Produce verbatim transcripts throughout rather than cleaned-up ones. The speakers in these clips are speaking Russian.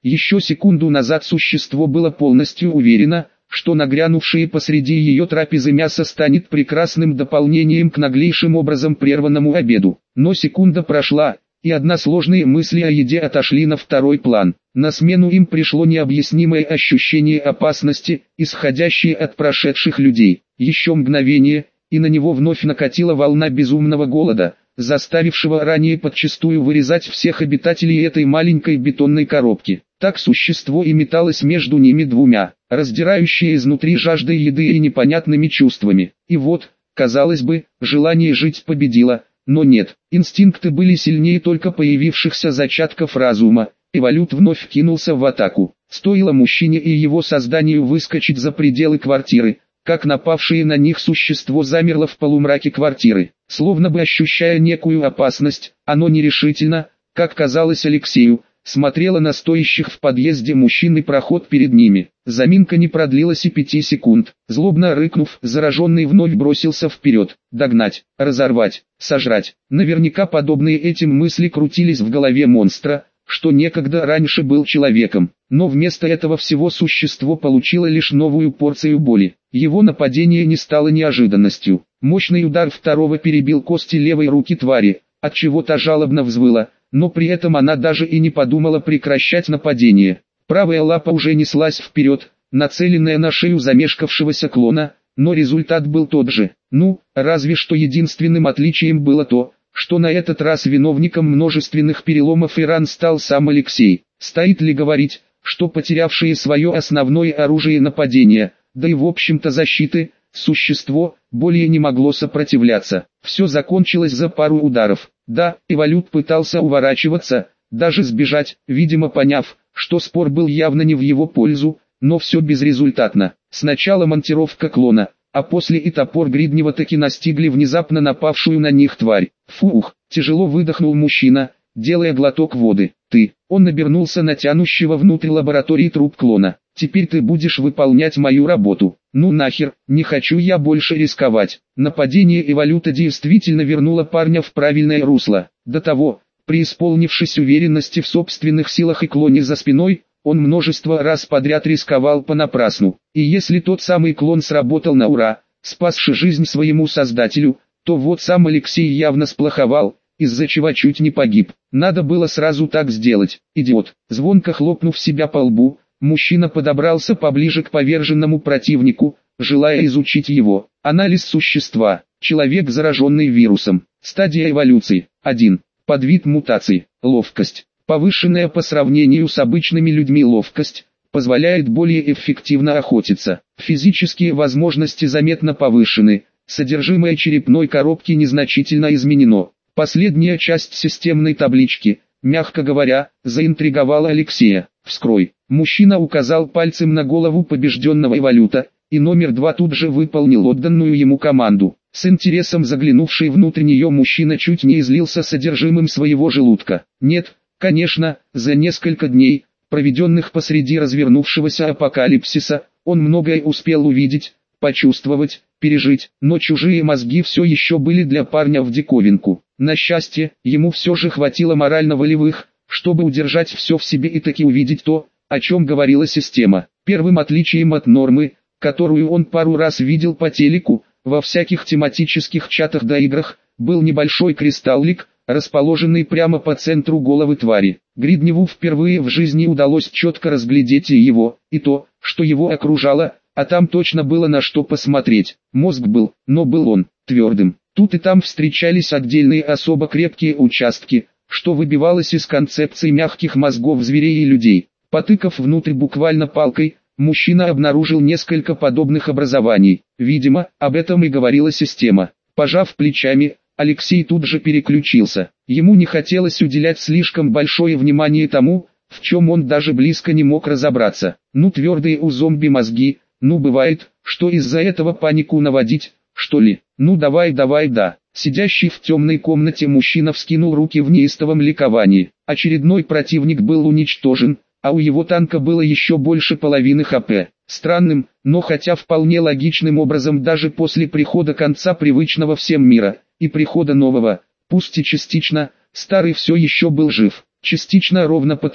Еще секунду назад существо было полностью уверено, что нагрянувшее посреди ее трапезы мясо станет прекрасным дополнением к наглейшим образом прерванному обеду. Но секунда прошла, и односложные мысли о еде отошли на второй план. На смену им пришло необъяснимое ощущение опасности, исходящее от прошедших людей. Еще мгновение, и на него вновь накатила волна безумного голода, заставившего ранее подчистую вырезать всех обитателей этой маленькой бетонной коробки. Так существо и металось между ними двумя, раздирающее изнутри жаждой еды и непонятными чувствами. И вот, казалось бы, желание жить победило, но нет, инстинкты были сильнее только появившихся зачатков разума. Эволют вновь кинулся в атаку. Стоило мужчине и его созданию выскочить за пределы квартиры, как напавшее на них существо замерло в полумраке квартиры. Словно бы ощущая некую опасность, оно нерешительно, как казалось Алексею, смотрело на стоящих в подъезде мужчин и проход перед ними. Заминка не продлилась и пяти секунд. Злобно рыкнув, зараженный вновь бросился вперед. Догнать, разорвать, сожрать. Наверняка подобные этим мысли крутились в голове монстра, что некогда раньше был человеком. Но вместо этого всего существо получило лишь новую порцию боли. Его нападение не стало неожиданностью. Мощный удар второго перебил кости левой руки твари, отчего та жалобно взвыла, но при этом она даже и не подумала прекращать нападение. Правая лапа уже неслась вперед, нацеленная на шею замешкавшегося клона, но результат был тот же. Ну, разве что единственным отличием было то, что на этот раз виновником множественных переломов и ран стал сам Алексей. Стоит ли говорить, что потерявшие свое основное оружие нападения, да и в общем-то защиты, существо более не могло сопротивляться. Все закончилось за пару ударов. Да, Эволют пытался уворачиваться, даже сбежать, видимо поняв, что спор был явно не в его пользу, но все безрезультатно. Сначала монтировка клона, а после и топор Гриднева таки настигли внезапно напавшую на них тварь. Фух, тяжело выдохнул мужчина, делая глоток воды. Ты, он обернулся на тянущего внутрь лаборатории труп клона. Теперь ты будешь выполнять мою работу. Ну нахер, не хочу я больше рисковать. Нападение Эволюта действительно вернуло парня в правильное русло. До того, преисполнившись уверенности в собственных силах и клоне за спиной, он множество раз подряд рисковал понапрасну. И если тот самый клон сработал на ура, спасши жизнь своему создателю, то вот сам Алексей явно сплоховал, из-за чего чуть не погиб. Надо было сразу так сделать, идиот. Звонко хлопнув себя по лбу, мужчина подобрался поближе к поверженному противнику, желая изучить его. Анализ существа. Человек, зараженный вирусом. Стадия эволюции. один. Подвид мутации. Ловкость. Повышенная по сравнению с обычными людьми ловкость, позволяет более эффективно охотиться. Физические возможности заметно повышены, содержимое черепной коробки незначительно изменено. Последняя часть системной таблички, мягко говоря, заинтриговала Алексея. «Вскрой». Мужчина указал пальцем на голову побежденного Эволюта, и номер два тут же выполнил отданную ему команду. С интересом заглянувший внутрь нее мужчина чуть не излился содержимым своего желудка. Нет, конечно, за несколько дней, проведенных посреди развернувшегося апокалипсиса, он многое успел увидеть, почувствовать, пережить, но чужие мозги все еще были для парня в диковинку. На счастье, ему все же хватило морально-волевых, чтобы удержать все в себе и таки увидеть то, о чем говорила система. Первым отличием от нормы, которую он пару раз видел по телеку, во всяких тематических чатах да играх, был небольшой кристаллик, расположенный прямо по центру головы твари. Гридневу впервые в жизни удалось четко разглядеть и его, и то, что его окружало, а там точно было на что посмотреть. Мозг был, но был он, твердым. Тут и там встречались отдельные особо крепкие участки, что выбивалось из концепции мягких мозгов зверей и людей. Потыкав внутрь буквально палкой, мужчина обнаружил несколько подобных образований. Видимо, об этом и говорила система. Пожав плечами, Алексей тут же переключился. Ему не хотелось уделять слишком большое внимание тому, в чем он даже близко не мог разобраться. Ну твердые у зомби мозги, ну бывает, что из-за этого панику наводить, что ли? Ну давай давай да. Сидящий в темной комнате мужчина вскинул руки в неистовом ликовании. Очередной противник был уничтожен, а у его танка было еще больше половины хп. Странным, но хотя вполне логичным образом даже после прихода конца привычного всем мира, и прихода нового, пусть и частично, старый все еще был жив. Частично ровно потому,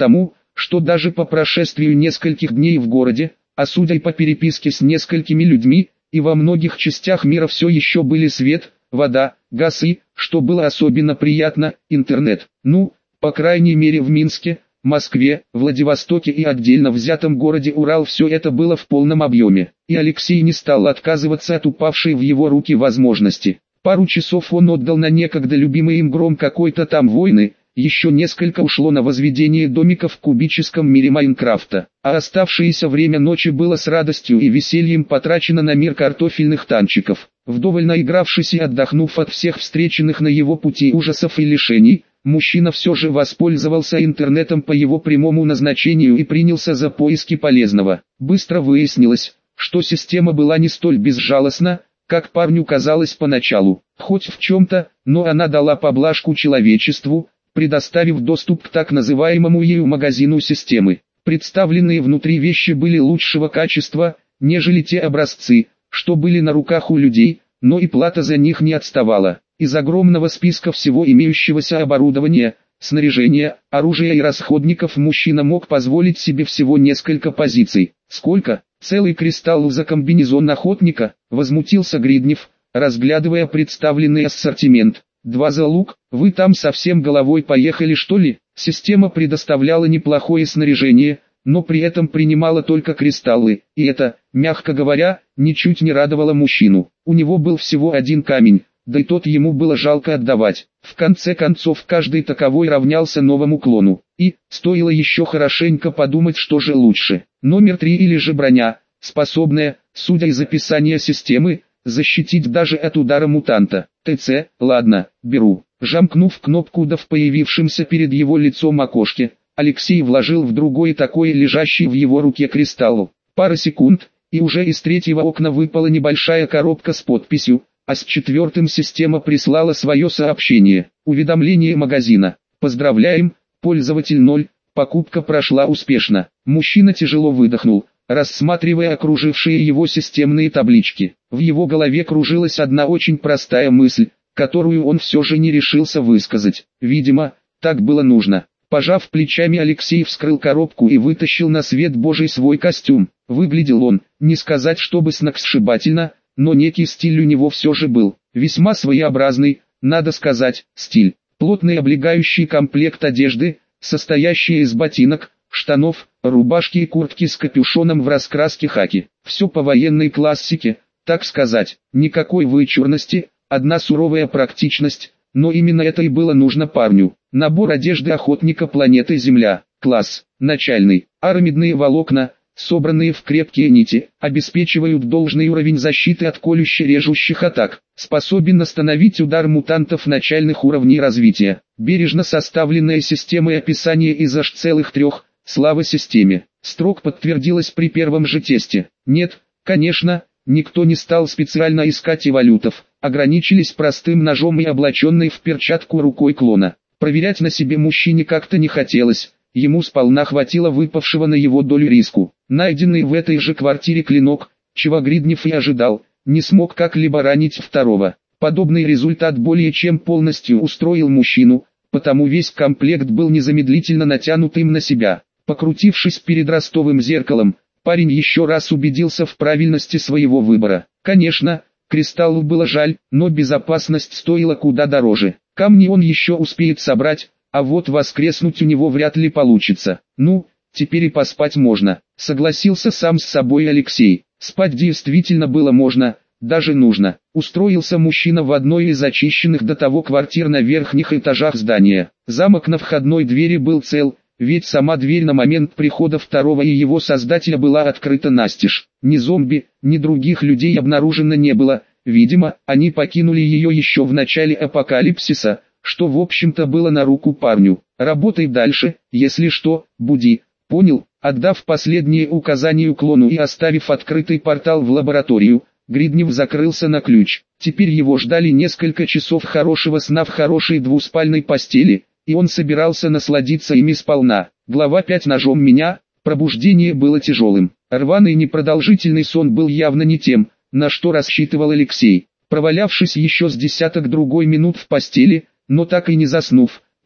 что даже по прошествию нескольких дней в городе, а судя по переписке с несколькими людьми, и во многих частях мира все еще были свет, вода, газ и, что было особенно приятно, интернет. Ну, по крайней мере в Минске, Москве, Владивостоке и отдельно взятом городе Урал все это было в полном объеме, и Алексей не стал отказываться от упавшей в его руки возможности. Пару часов он отдал на некогда любимый им гром какой-то там войны, еще несколько ушло на возведение домиков в кубическом мире Майнкрафта, а оставшееся время ночи было с радостью и весельем потрачено на мир картофельных танчиков. Вдоволь наигравшись и отдохнув от всех встреченных на его пути ужасов и лишений, мужчина все же воспользовался интернетом по его прямому назначению и принялся за поиски полезного. Быстро выяснилось, что система была не столь безжалостна, как парню казалось поначалу. Хоть в чем-то, но она дала поблажку человечеству, предоставив доступ к так называемому ею магазину системы. Представленные внутри вещи были лучшего качества, нежели те образцы, что были на руках у людей, но и плата за них не отставала. Из огромного списка всего имеющегося оборудования, снаряжения, оружия и расходников мужчина мог позволить себе всего несколько позиций. Сколько? Целый кристалл за комбинезон охотника, возмутился Гриднев, разглядывая представленный ассортимент. Два за лук, вы там совсем головой поехали что ли? Система предоставляла неплохое снаряжение, но при этом принимала только кристаллы, и это, мягко говоря, ничуть не радовало мужчину. У него был всего один камень, да и тот ему было жалко отдавать. В конце концов каждый таковой равнялся новому клону, и, стоило еще хорошенько подумать, что же лучше. Номер три или же броня, способная, судя из описания системы, защитить даже от удара мутанта. ТЦ, ладно, беру. Жамкнув кнопку да в появившемся перед его лицом окошке, Алексей вложил в другой такой лежащий в его руке кристалл. Пара секунд, и уже из третьего окна выпала небольшая коробка с подписью, а с четвертым система прислала свое сообщение. Уведомление магазина. Поздравляем, пользователь ноль, покупка прошла успешно. Мужчина тяжело выдохнул, рассматривая окружившие его системные таблички. В его голове кружилась одна очень простая мысль, которую он все же не решился высказать. Видимо, так было нужно. Пожав плечами, Алексей вскрыл коробку и вытащил на свет Божий свой костюм. Выглядел он, не сказать чтобы сногсшибательно, но некий стиль у него все же был. Весьма своеобразный, надо сказать, стиль. Плотный облегающий комплект одежды, состоящий из ботинок, штанов, рубашки и куртки с капюшоном в раскраске хаки. Все по военной классике, так сказать. Никакой вычурности, одна суровая практичность, но именно это и было нужно парню. Набор одежды охотника планеты Земля. Класс. Начальный. Арамидные волокна, собранные в крепкие нити, обеспечивают должный уровень защиты от колюще-режущих атак. Способен остановить удар мутантов начальных уровней развития. Бережно составленная системой описания из аж целых трех. Слава системе. Строк подтвердилось при первом же тесте. Нет, конечно, никто не стал специально искать эволютов, ограничились простым ножом и облаченной в перчатку рукой клона. Проверять на себе мужчине как-то не хотелось, ему сполна хватило выпавшего на его долю риску. Найденный в этой же квартире клинок, чего Гриднев и ожидал, не смог как-либо ранить второго. Подобный результат более чем полностью устроил мужчину, потому весь комплект был незамедлительно натянут им на себя. Покрутившись перед ростовым зеркалом, парень еще раз убедился в правильности своего выбора. Конечно, кристаллу было жаль, но безопасность стоила куда дороже. Камни он еще успеет собрать, а вот воскреснуть у него вряд ли получится. Ну, теперь и поспать можно, согласился сам с собой Алексей. Спать действительно было можно, даже нужно. Устроился мужчина в одной из очищенных до того квартир на верхних этажах здания. Замок на входной двери был цел, ведь сама дверь на момент прихода второго и его создателя была открыта настежь. Ни зомби, ни других людей обнаружено не было. Видимо, они покинули ее еще в начале апокалипсиса, что в общем-то было на руку парню. Работай дальше, если что, буди. Понял? Отдав последние указания клону и оставив открытый портал в лабораторию, Гриднев закрылся на ключ. Теперь его ждали несколько часов хорошего сна в хорошей двуспальной постели, и он собирался насладиться ими сполна. Глава пять. Ножом меня. Пробуждение было тяжелым. Рваный непродолжительный сон был явно не тем, на что рассчитывал Алексей. Провалявшись еще с десяток другой минут в постели, но так и не заснув,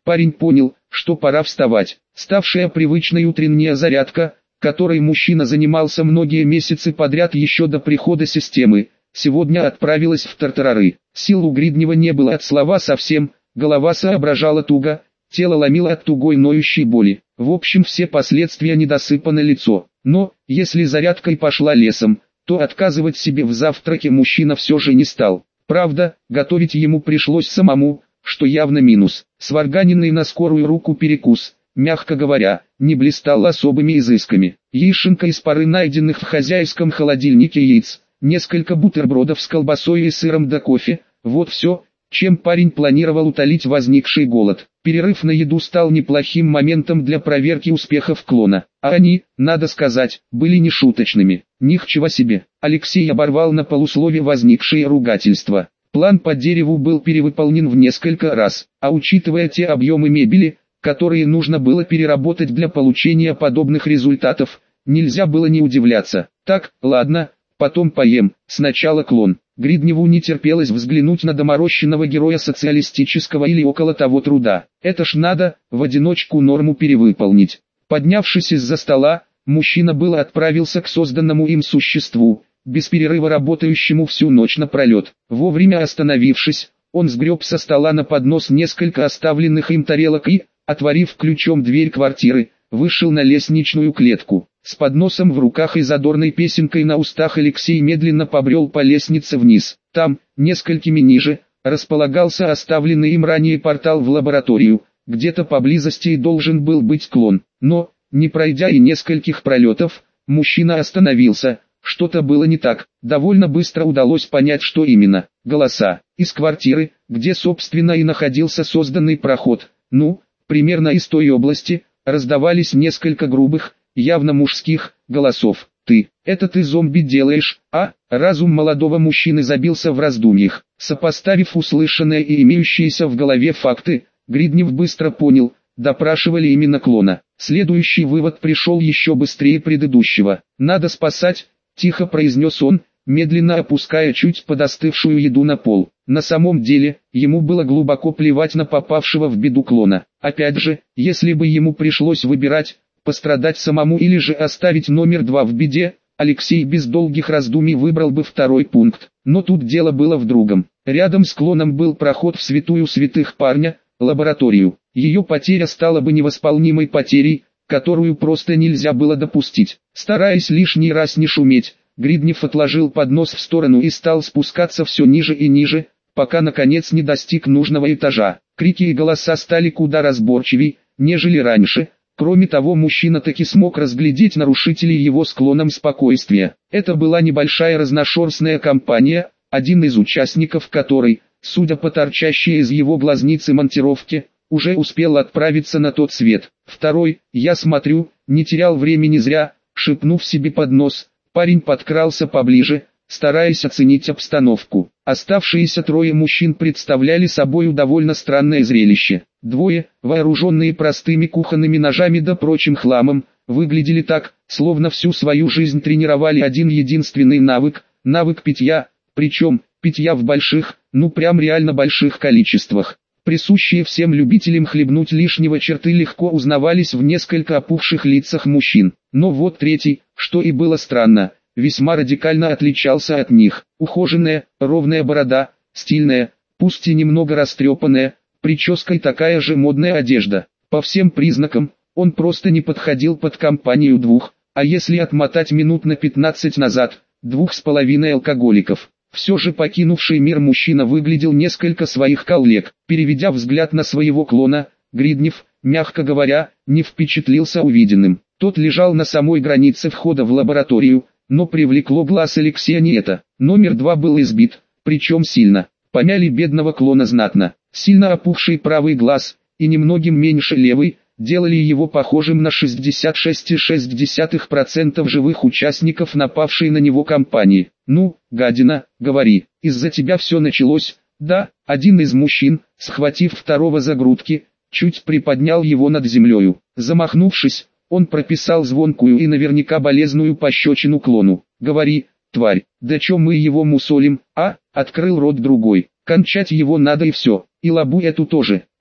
Парень понял, что пора вставать. Ставшая привычной утренняя зарядка, которой мужчина занимался многие месяцы подряд еще до прихода системы, сегодня отправилась в тартарары. Сил у Гриднева не было от слова совсем, голова соображала туго, тело ломило от тугой ноющей боли. В общем, все последствия недосыпа на лицо. Но, если зарядка и пошла лесом, то отказывать себе в завтраке мужчина все же не стал. Правда, готовить ему пришлось самому, что явно минус. Сварганенный на скорую руку перекус, мягко говоря, не блистал особыми изысками. Яишенка из пары найденных в хозяйском холодильнике яиц, несколько бутербродов с колбасой и сыром да кофе, вот все, чем парень планировал утолить возникший голод. Перерыв на еду стал неплохим моментом для проверки успехов клона. А они, надо сказать, были нешуточными. Ничего себе. Алексей оборвал на полуслове возникшие ругательства. План по дереву был перевыполнен в несколько раз, а учитывая те объемы мебели, которые нужно было переработать для получения подобных результатов, нельзя было не удивляться. Так, ладно, потом поем, сначала клон. Гридневу не терпелось взглянуть на доморощенного героя социалистического или около того труда. Это ж надо, в одиночку норму перевыполнить. Поднявшись из-за стола, мужчина было отправился к созданному им существу, без перерыва работающему всю ночь напролет. Вовремя остановившись, он сгреб со стола на поднос несколько оставленных им тарелок и, отворив ключом дверь квартиры, вышел на лестничную клетку. С подносом в руках и задорной песенкой на устах Алексей медленно побрел по лестнице вниз. Там, несколькими ниже, располагался оставленный им ранее портал в лабораторию, где-то поблизости и должен был быть клон. Но, не пройдя и нескольких пролетов, мужчина остановился. Что-то было не так. Довольно быстро удалось понять, что именно. Голоса. Из квартиры, где собственно и находился созданный проход, ну, примерно из той области, раздавались несколько грубых, явно мужских, голосов. «Ты, это ты зомби делаешь, а?» Разум молодого мужчины забился в раздумьях. Сопоставив услышанное и имеющиеся в голове факты, Гриднев быстро понял, допрашивали именно клона. Следующий вывод пришел еще быстрее предыдущего. «Надо спасать», — тихо произнес он, медленно опуская чуть подостывшую еду на пол. На самом деле, ему было глубоко плевать на попавшего в беду клона. Опять же, если бы ему пришлось выбирать, пострадать самому или же оставить номер два в беде, Алексей без долгих раздумий выбрал бы второй пункт. Но тут дело было в другом. Рядом с клоном был проход в святую святых парня, лабораторию. Ее потеря стала бы невосполнимой потерей, которую просто нельзя было допустить. Стараясь лишний раз не шуметь, Гриднев отложил поднос в сторону и стал спускаться все ниже и ниже, пока наконец не достиг нужного этажа. Крики и голоса стали куда разборчивей, нежели раньше. Кроме того, мужчина таки смог разглядеть нарушителей его склоном спокойствия. Это была небольшая разношерстная компания, один из участников которой, судя по торчащей из его глазницы монтировке, уже успел отправиться на тот свет. Второй, я смотрю, не терял времени зря, шепнув себе под нос, парень подкрался поближе, стараясь оценить обстановку. Оставшиеся трое мужчин представляли собой довольно странное зрелище. Двое, вооруженные простыми кухонными ножами да прочим хламом, выглядели так, словно всю свою жизнь тренировали один единственный навык, навык питья, причем, питья в больших, ну прям реально больших количествах. Присущие всем любителям хлебнуть лишнего черты легко узнавались в несколько опухших лицах мужчин. Но вот третий, что и было странно, весьма радикально отличался от них. Ухоженная, ровная борода, стильная, пусть и немного растрепанная, прической такая же модная одежда. По всем признакам, он просто не подходил под компанию двух, а если отмотать минут на пятнадцать назад, двух с половиной алкоголиков. Все же покинувший мир мужчина выглядел несколько своих коллег. Переведя взгляд на своего клона, Гриднев, мягко говоря, не впечатлился увиденным. Тот лежал на самой границе входа в лабораторию, но привлекло глаз Алексея не это. Номер два был избит, причем сильно. Помяли бедного клона знатно. Сильно опухший правый глаз, и немногим меньше левый, делали его похожим на шестьдесят шесть целых шесть десятых процента живых участников напавшей на него компании. «Ну, гадина, говори, из-за тебя все началось?» «Да», один из мужчин, схватив второго за грудки, чуть приподнял его над землею. Замахнувшись, он прописал звонкую и наверняка болезную пощечину клону. «Говори, тварь, да чё мы его мусолим, а?» Открыл рот другой. «Кончать его надо и все, и лабу эту тоже».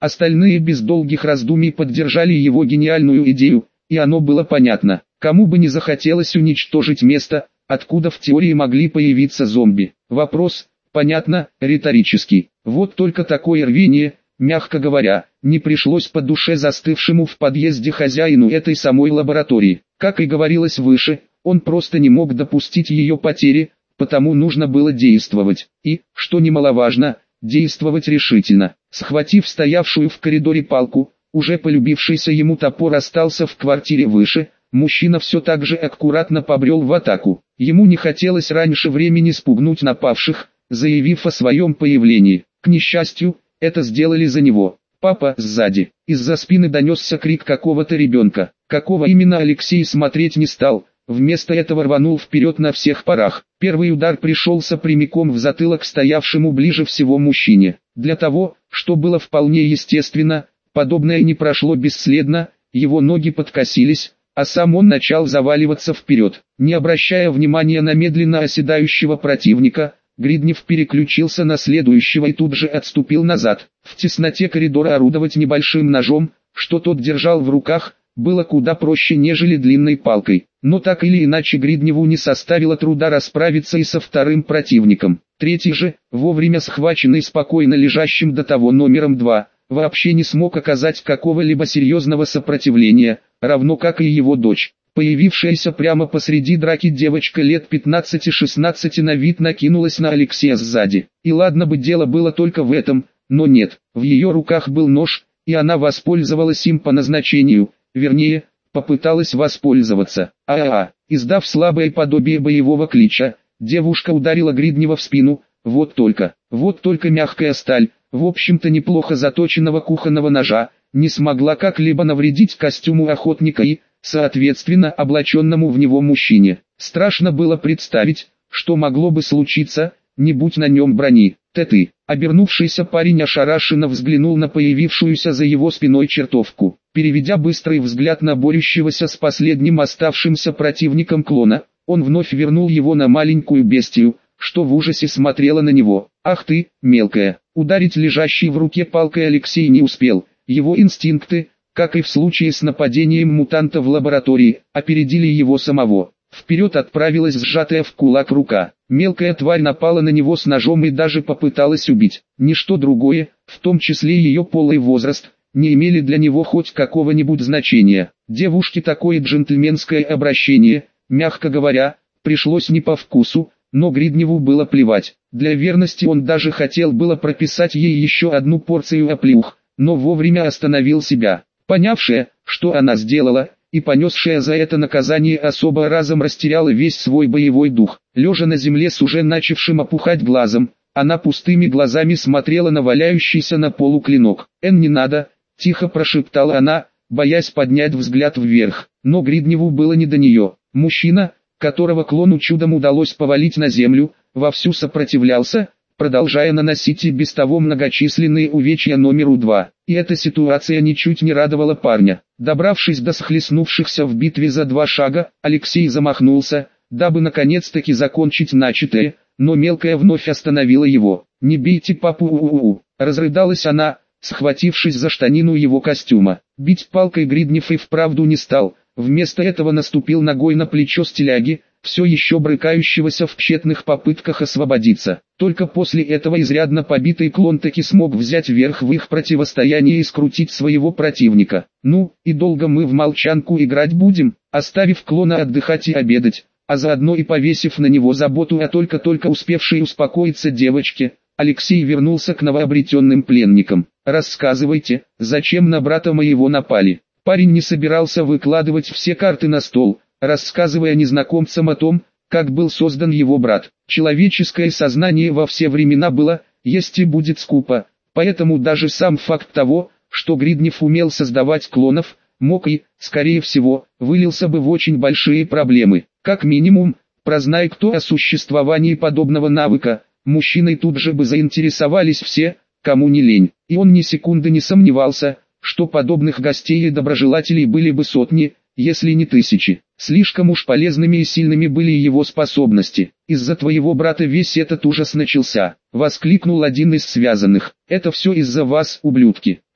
Остальные без долгих раздумий поддержали его гениальную идею, и оно было понятно. Кому бы не захотелось уничтожить место, откуда в теории могли появиться зомби. Вопрос, понятно, риторический. Вот только такое рвение, мягко говоря, не пришлось по душе застывшему в подъезде хозяину этой самой лаборатории. Как и говорилось выше, он просто не мог допустить ее потери, потому нужно было действовать. И, что немаловажно, действовать решительно. Схватив стоявшую в коридоре палку, уже полюбившийся ему топор остался в квартире выше, мужчина все так же аккуратно побрел в атаку. Ему не хотелось раньше времени спугнуть напавших, заявив о своем появлении. К несчастью, это сделали за него. Папа сзади. Из-за спины донесся крик какого-то ребенка. Какого именно Алексей смотреть не стал, вместо этого рванул вперед на всех парах. Первый удар пришелся прямиком в затылок стоявшему ближе всего мужчине. Для того, что было вполне естественно, подобное не прошло бесследно, его ноги подкосились, а сам он начал заваливаться вперед. Не обращая внимания на медленно оседающего противника, Гриднев переключился на следующего и тут же отступил назад. В тесноте коридора орудовать небольшим ножом, что тот держал в руках, было куда проще, нежели длинной палкой. Но так или иначе Гридневу не составило труда расправиться и со вторым противником. Третий же, вовремя схваченный спокойно лежащим до того номером два, вообще не смог оказать какого-либо серьезного сопротивления, равно как и его дочь. Появившаяся прямо посреди драки девочка лет пятнадцати-шестнадцати на вид накинулась на Алексея сзади. И ладно бы дело было только в этом, но нет, в ее руках был нож, и она воспользовалась им по назначению, вернее, попыталась воспользоваться. А-а-а, издав слабое подобие боевого клича, девушка ударила Гриднева в спину, вот только, вот только мягкая сталь, в общем-то неплохо заточенного кухонного ножа, не смогла как-либо навредить костюму охотника и, соответственно, облаченному в него мужчине. Страшно было представить, что могло бы случиться, не будь на нем брони. Ты-ты. Обернувшийся парень ошарашенно взглянул на появившуюся за его спиной чертовку. Переведя быстрый взгляд на борющегося с последним оставшимся противником клона, он вновь вернул его на маленькую бестию, что в ужасе смотрела на него. «Ах ты, мелкая!» Ударить лежащей в руке палкой Алексей не успел. Его инстинкты, как и в случае с нападением мутанта в лаборатории, опередили его самого. Вперед отправилась сжатая в кулак рука. Мелкая тварь напала на него с ножом и даже попыталась убить. Ничто другое, в том числе ее пол и возраст, не имели для него хоть какого-нибудь значения. Девушке такое джентльменское обращение, мягко говоря, пришлось не по вкусу, но Гридневу было плевать. Для верности он даже хотел было прописать ей еще одну порцию оплеух, но вовремя остановил себя. Понявшая, что она сделала, и понесшая за это наказание особо разом растеряла весь свой боевой дух. Лежа на земле с уже начавшим опухать глазом, она пустыми глазами смотрела на валяющийся на полу клинок. «Эн, не надо!» – тихо прошептала она, боясь поднять взгляд вверх. Но Гридневу было не до нее. Мужчина, которого клону чудом удалось повалить на землю, вовсю сопротивлялся, продолжая наносить и без того многочисленные увечья номеру два. И эта ситуация ничуть не радовала парня. Добравшись до схлестнувшихся в битве за два шага, Алексей замахнулся, дабы наконец-таки закончить начатое, но мелкая вновь остановила его. «Не бейте папу, у-у-у!» – разрыдалась она, схватившись за штанину его костюма. Бить палкой Гриднев и вправду не стал, вместо этого наступил ногой на плечо стиляги, все еще брыкающегося в тщетных попытках освободиться. Только после этого изрядно побитый клон таки смог взять верх в их противостоянии и скрутить своего противника. «Ну, и долго мы в молчанку играть будем?» Оставив клона отдыхать и обедать, а заодно и повесив на него заботу о только-только успевшей успокоиться девочке, Алексей вернулся к новообретенным пленникам. «Рассказывайте, зачем на брата моего напали?» Парень не собирался выкладывать все карты на стол, рассказывая незнакомцам о том, как был создан его брат. Человеческое сознание во все времена было, есть и будет скупо, поэтому даже сам факт того, что Гриднев умел создавать клонов, мог и, скорее всего, вылился бы в очень большие проблемы. Как минимум, прознай кто о существовании подобного навыка, мужчиной тут же бы заинтересовались все, кому не лень. И он ни секунды не сомневался, что подобных гостей и доброжелателей были бы сотни, если не тысячи. Слишком уж полезными и сильными были его способности. «Из-за твоего брата весь этот ужас начался», — воскликнул один из связанных. «Это все из-за вас, ублюдки.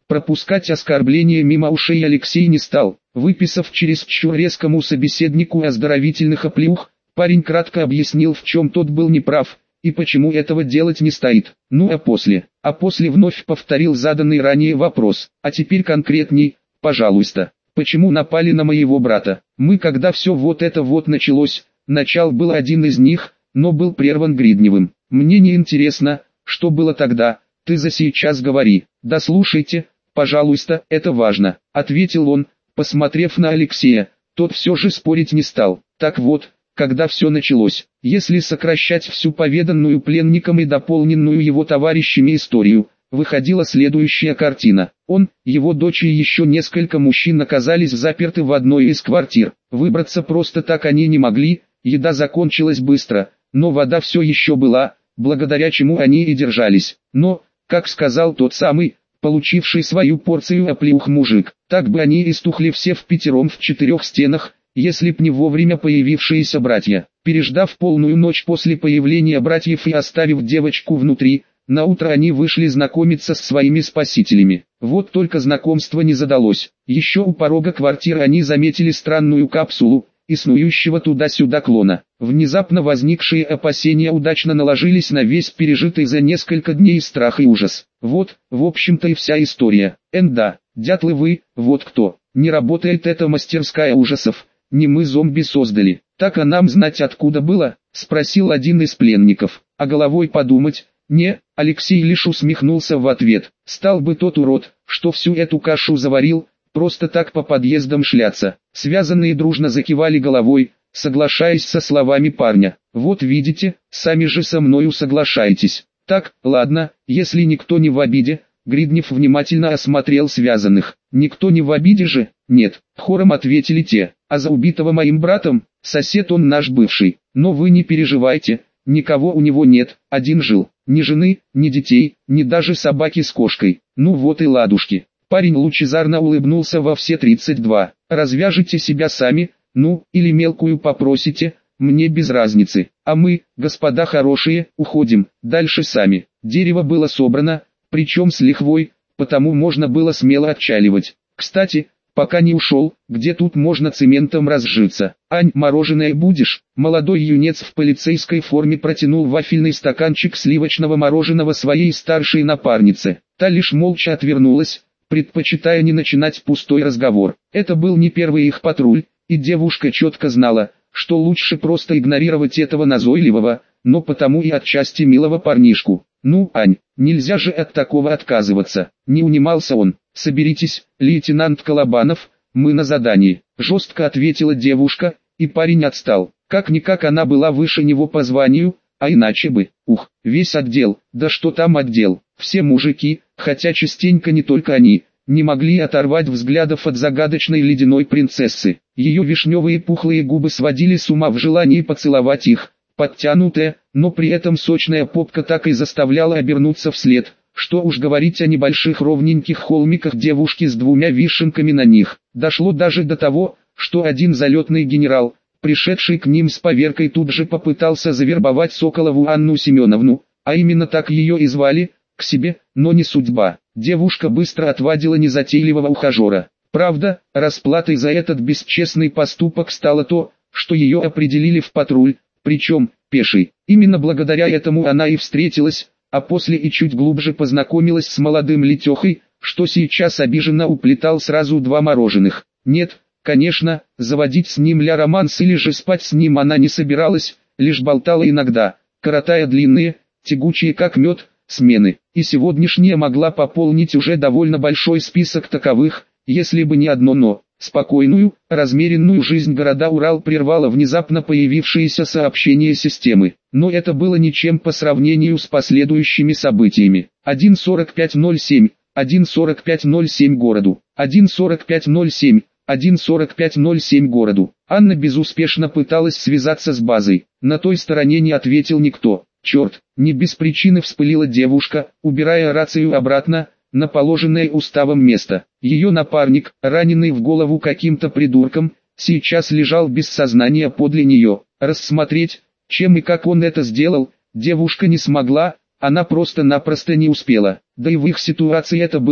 Пропускать оскорбление мимо ушей Алексей не стал. Выписав чересчур резкому собеседнику оздоровительных оплеух, парень кратко объяснил, в чем тот был неправ, и почему этого делать не стоит. Ну а после, а после вновь повторил заданный ранее вопрос. А теперь конкретней, пожалуйста, почему напали на моего брата? Мы, когда все вот это вот началось, начал был один из них, но был прерван Гридневым. Мне не интересно, что было тогда, ты за сейчас говори. Да слушайте, пожалуйста, это важно, ответил он, посмотрев на Алексея. Тот все же спорить не стал. Так вот, когда все началось, если сокращать всю поведанную пленником и дополненную его товарищами историю, выходила следующая картина. Он, его дочь и еще несколько мужчин оказались заперты в одной из квартир. Выбраться просто так они не могли, еда закончилась быстро, но вода все еще была, благодаря чему они и держались. Но, как сказал тот самый, получивший свою порцию оплеух мужик, так бы они и стухли все впятером в четырех стенах, если б не вовремя появившиеся братья. Переждав полную ночь после появления братьев и оставив девочку внутри, наутро они вышли знакомиться с своими спасителями. Вот только знакомство не задалось. Еще у порога квартиры они заметили странную капсулу и снующего туда-сюда клона. Внезапно возникшие опасения удачно наложились на весь пережитый за несколько дней страх и ужас. Вот, в общем-то и вся история. Энда, дятлы вы, вот кто. Не работает эта мастерская ужасов. Не мы зомби создали. Так а нам знать откуда было? Спросил один из пленников. А головой подумать? Не, Алексей лишь усмехнулся в ответ. Стал бы тот урод, что всю эту кашу заварил, просто так по подъездам шляться. Связанные дружно закивали головой, соглашаясь со словами парня. Вот видите, сами же со мною соглашаетесь. Так, ладно, если никто не в обиде. Гриднев внимательно осмотрел связанных. Никто не в обиде же? Нет, хором ответили те. А за убитого моим братом, сосед он наш бывший. Но вы не переживайте, никого у него нет, один жил. Ни жены, ни детей, ни даже собаки с кошкой. Ну вот и ладушки. Парень лучезарно улыбнулся во все тридцать два. Развяжите себя сами, ну, или мелкую попросите, мне без разницы. А мы, господа хорошие, уходим, дальше сами. Дерево было собрано, причем с лихвой, потому можно было смело отчаливать. Кстати, пока не ушел, где тут можно цементом разжиться? Ань, мороженое будешь? Молодой юнец в полицейской форме протянул вафельный стаканчик сливочного мороженого своей старшей напарнице. Та лишь молча отвернулась, предпочитая не начинать пустой разговор. Это был не первый их патруль, и девушка четко знала, что лучше просто игнорировать этого назойливого, но потому и отчасти милого парнишку. «Ну, Ань, нельзя же от такого отказываться», — не унимался он. «Соберитесь, лейтенант Колобанов, мы на задании», — жестко ответила девушка, и парень отстал. Как-никак она была выше него по званию, а иначе бы, ух, весь отдел, да что там отдел, все мужики, хотя частенько не только они, не могли оторвать взглядов от загадочной ледяной принцессы. Ее вишневые пухлые губы сводили с ума в желании поцеловать их. Подтянутая, но при этом сочная попка так и заставляла обернуться вслед, что уж говорить о небольших ровненьких холмиках девушки с двумя вишенками на них. Дошло даже до того, что один залетный генерал, пришедший к ним с поверкой, тут же попытался завербовать Соколову Анну Семеновну, а именно так ее и звали, к себе, но не судьба. Девушка быстро отвадила незатейливого ухажера. Правда, расплатой за этот бесчестный поступок стало то, что ее определили в патруль, причем, пеший. Именно благодаря этому она и встретилась, а после и чуть глубже познакомилась с молодым Летехой, что сейчас обиженно уплетал сразу два мороженых. Нет, конечно, заводить с ним ля романс или же спать с ним она не собиралась, лишь болтала иногда, коротая длинные, тягучие как мед, смены. И сегодняшняя могла пополнить уже довольно большой список таковых, если бы не одно «но». Спокойную, размеренную жизнь города Урал прервало внезапно появившееся сообщение системы. Но это было ничем по сравнению с последующими событиями. один сорок пять ноль семь, один сорок пять ноль семь городу, один сорок пять ноль семь, один сорок пять ноль семь городу. Анна безуспешно пыталась связаться с базой. На той стороне не ответил никто. Черт, не без причины вспылила девушка, убирая рацию обратно на положенное уставом место. Ее напарник, раненый в голову каким-то придурком, сейчас лежал без сознания подле нее. Рассмотреть, чем и как он это сделал, девушка не смогла, она просто-напросто не успела. Да и в их ситуации это было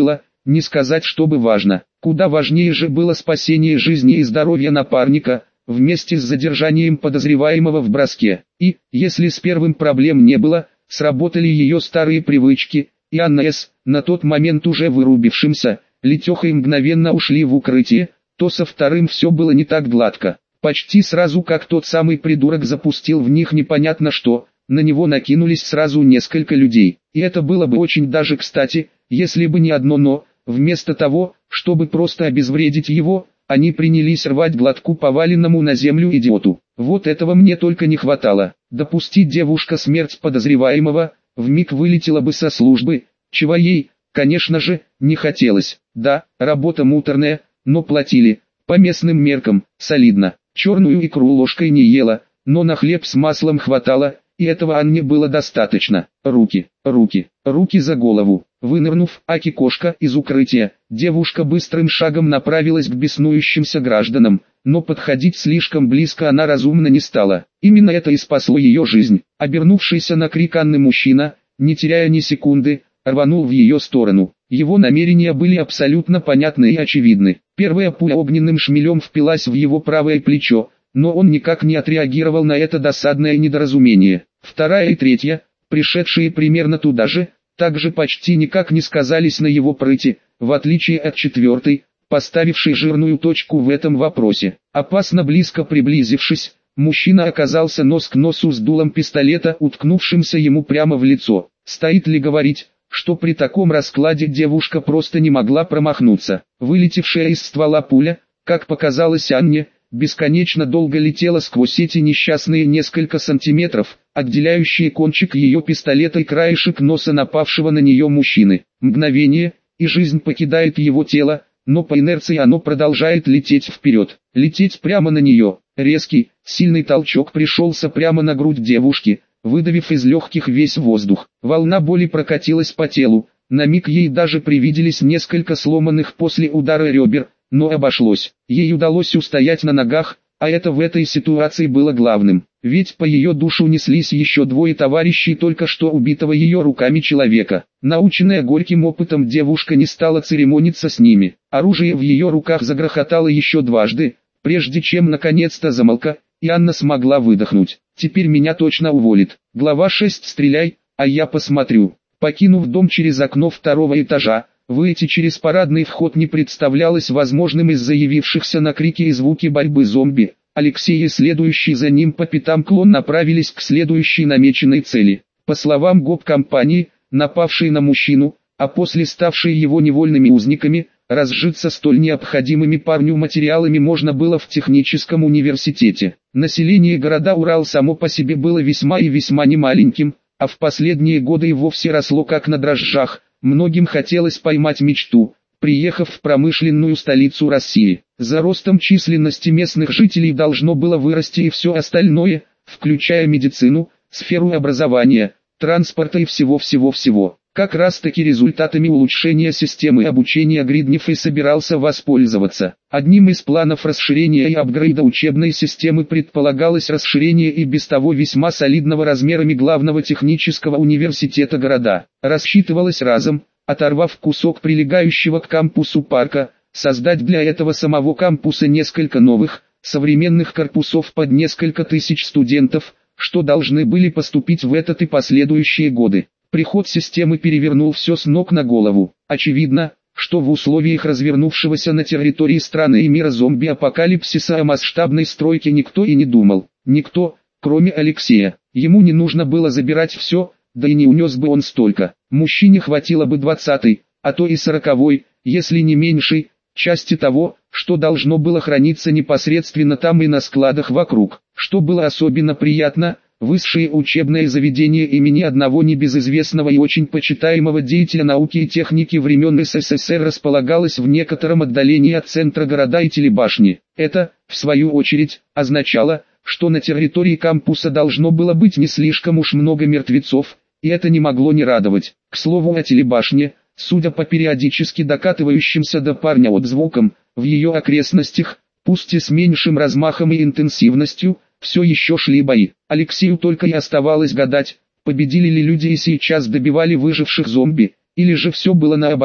не сказать чтобы важно. Куда важнее же было спасение жизни и здоровья напарника, вместе с задержанием подозреваемого в броске. И, если с первым проблем не было, сработали ее старые привычки, и Анна С., на тот момент уже вырубившимся, Летехой мгновенно ушли в укрытие, то со вторым все было не так гладко. Почти сразу как тот самый придурок запустил в них непонятно что, на него накинулись сразу несколько людей. И это было бы очень даже кстати, если бы не одно но, вместо того, чтобы просто обезвредить его, они принялись рвать глотку поваленному на землю идиоту. Вот этого мне только не хватало. Допустить девушка смерть подозреваемого, вмиг вылетела бы со службы, чего ей, конечно же, не хотелось. Да, работа муторная, но платили, по местным меркам, солидно. Черную икру ложкой не ела, но на хлеб с маслом хватало, и этого Анне было достаточно. Руки, руки, руки за голову. Вынырнув, аки-кошка из укрытия, девушка быстрым шагом направилась к беснующимся гражданам, но подходить слишком близко она разумно не стала. Именно это и спасло ее жизнь. Обернувшийся на крик Анны мужчина, не теряя ни секунды, рванул в ее сторону. Его намерения были абсолютно понятны и очевидны. Первая пуля огненным шмелем впилась в его правое плечо, но он никак не отреагировал на это досадное недоразумение. Вторая и третья, пришедшие примерно туда же, также почти никак не сказались на его прыти, в отличие от четвертой, поставившей жирную точку в этом вопросе. Опасно близко приблизившись, мужчина оказался нос к носу с дулом пистолета, уткнувшимся ему прямо в лицо. Стоит ли говорить, что при таком раскладе девушка просто не могла промахнуться. Вылетевшая из ствола пуля, как показалось Анне, бесконечно долго летела сквозь эти несчастные несколько сантиметров, отделяющие кончик ее пистолета и краешек носа напавшего на нее мужчины. Мгновение, и жизнь покидает его тело, но по инерции оно продолжает лететь вперед. Лететь прямо на нее. Резкий, сильный толчок пришелся прямо на грудь девушки, выдавив из легких весь воздух. Волна боли прокатилась по телу, на миг ей даже привиделись несколько сломанных после удара ребер, но обошлось. Ей удалось устоять на ногах, а это в этой ситуации было главным. Ведь по ее душу неслись еще двое товарищей только что убитого ее руками человека. Наученная горьким опытом девушка не стала церемониться с ними. Оружие в ее руках загрохотало еще дважды, прежде чем наконец-то замолка, и Анна смогла выдохнуть. Теперь меня точно уволит. Глава шесть. Стреляй, а я посмотрю. Покинув дом через окно второго этажа, выйти через парадный вход не представлялось возможным из-за явившихся на крики и звуки борьбы зомби. Алексей и следующий за ним по пятам клон направились к следующей намеченной цели. По словам гоп-компании, напавшие на мужчину, а после ставшие его невольными узниками, разжиться столь необходимыми парню материалами можно было в техническом университете. Население города Урал само по себе было весьма и весьма немаленьким, а в последние годы и вовсе росло как на дрожжах. Многим хотелось поймать мечту, приехав в промышленную столицу России. За ростом численности местных жителей должно было вырасти и все остальное, включая медицину, сферу образования, транспорта и всего-всего-всего. Как раз таки результатами улучшения системы обучения Гриднев и собирался воспользоваться. Одним из планов расширения и апгрейда учебной системы предполагалось расширение и без того весьма солидного размерами главного технического университета города. Рассчитывалось разом, оторвав кусок прилегающего к кампусу парка, создать для этого самого кампуса несколько новых, современных корпусов под несколько тысяч студентов, что должны были поступить в этот и последующие годы. Приход системы перевернул все с ног на голову. Очевидно, что в условиях развернувшегося на территории страны и мира зомби-апокалипсиса о масштабной стройке никто и не думал. Никто, кроме Алексея. Ему не нужно было забирать все, да и не унес бы он столько. Мужчине хватило бы двадцатой, а то и сороковой, если не меньшей, части того, что должно было храниться непосредственно там и на складах вокруг. Что было особенно приятно – высшее учебное заведение имени одного небезызвестного и очень почитаемого деятеля науки и техники времен СССР располагалось в некотором отдалении от центра города и телебашни. Это, в свою очередь, означало, что на территории кампуса должно было быть не слишком уж много мертвецов, и это не могло не радовать. К слову о телебашне, судя по периодически докатывающимся до парня отзвукам, в ее окрестностях, пусть и с меньшим размахом и интенсивностью, все еще шли бои. Алексею только и оставалось гадать, победили ли люди и сейчас добивали выживших зомби, или же все было наоборот.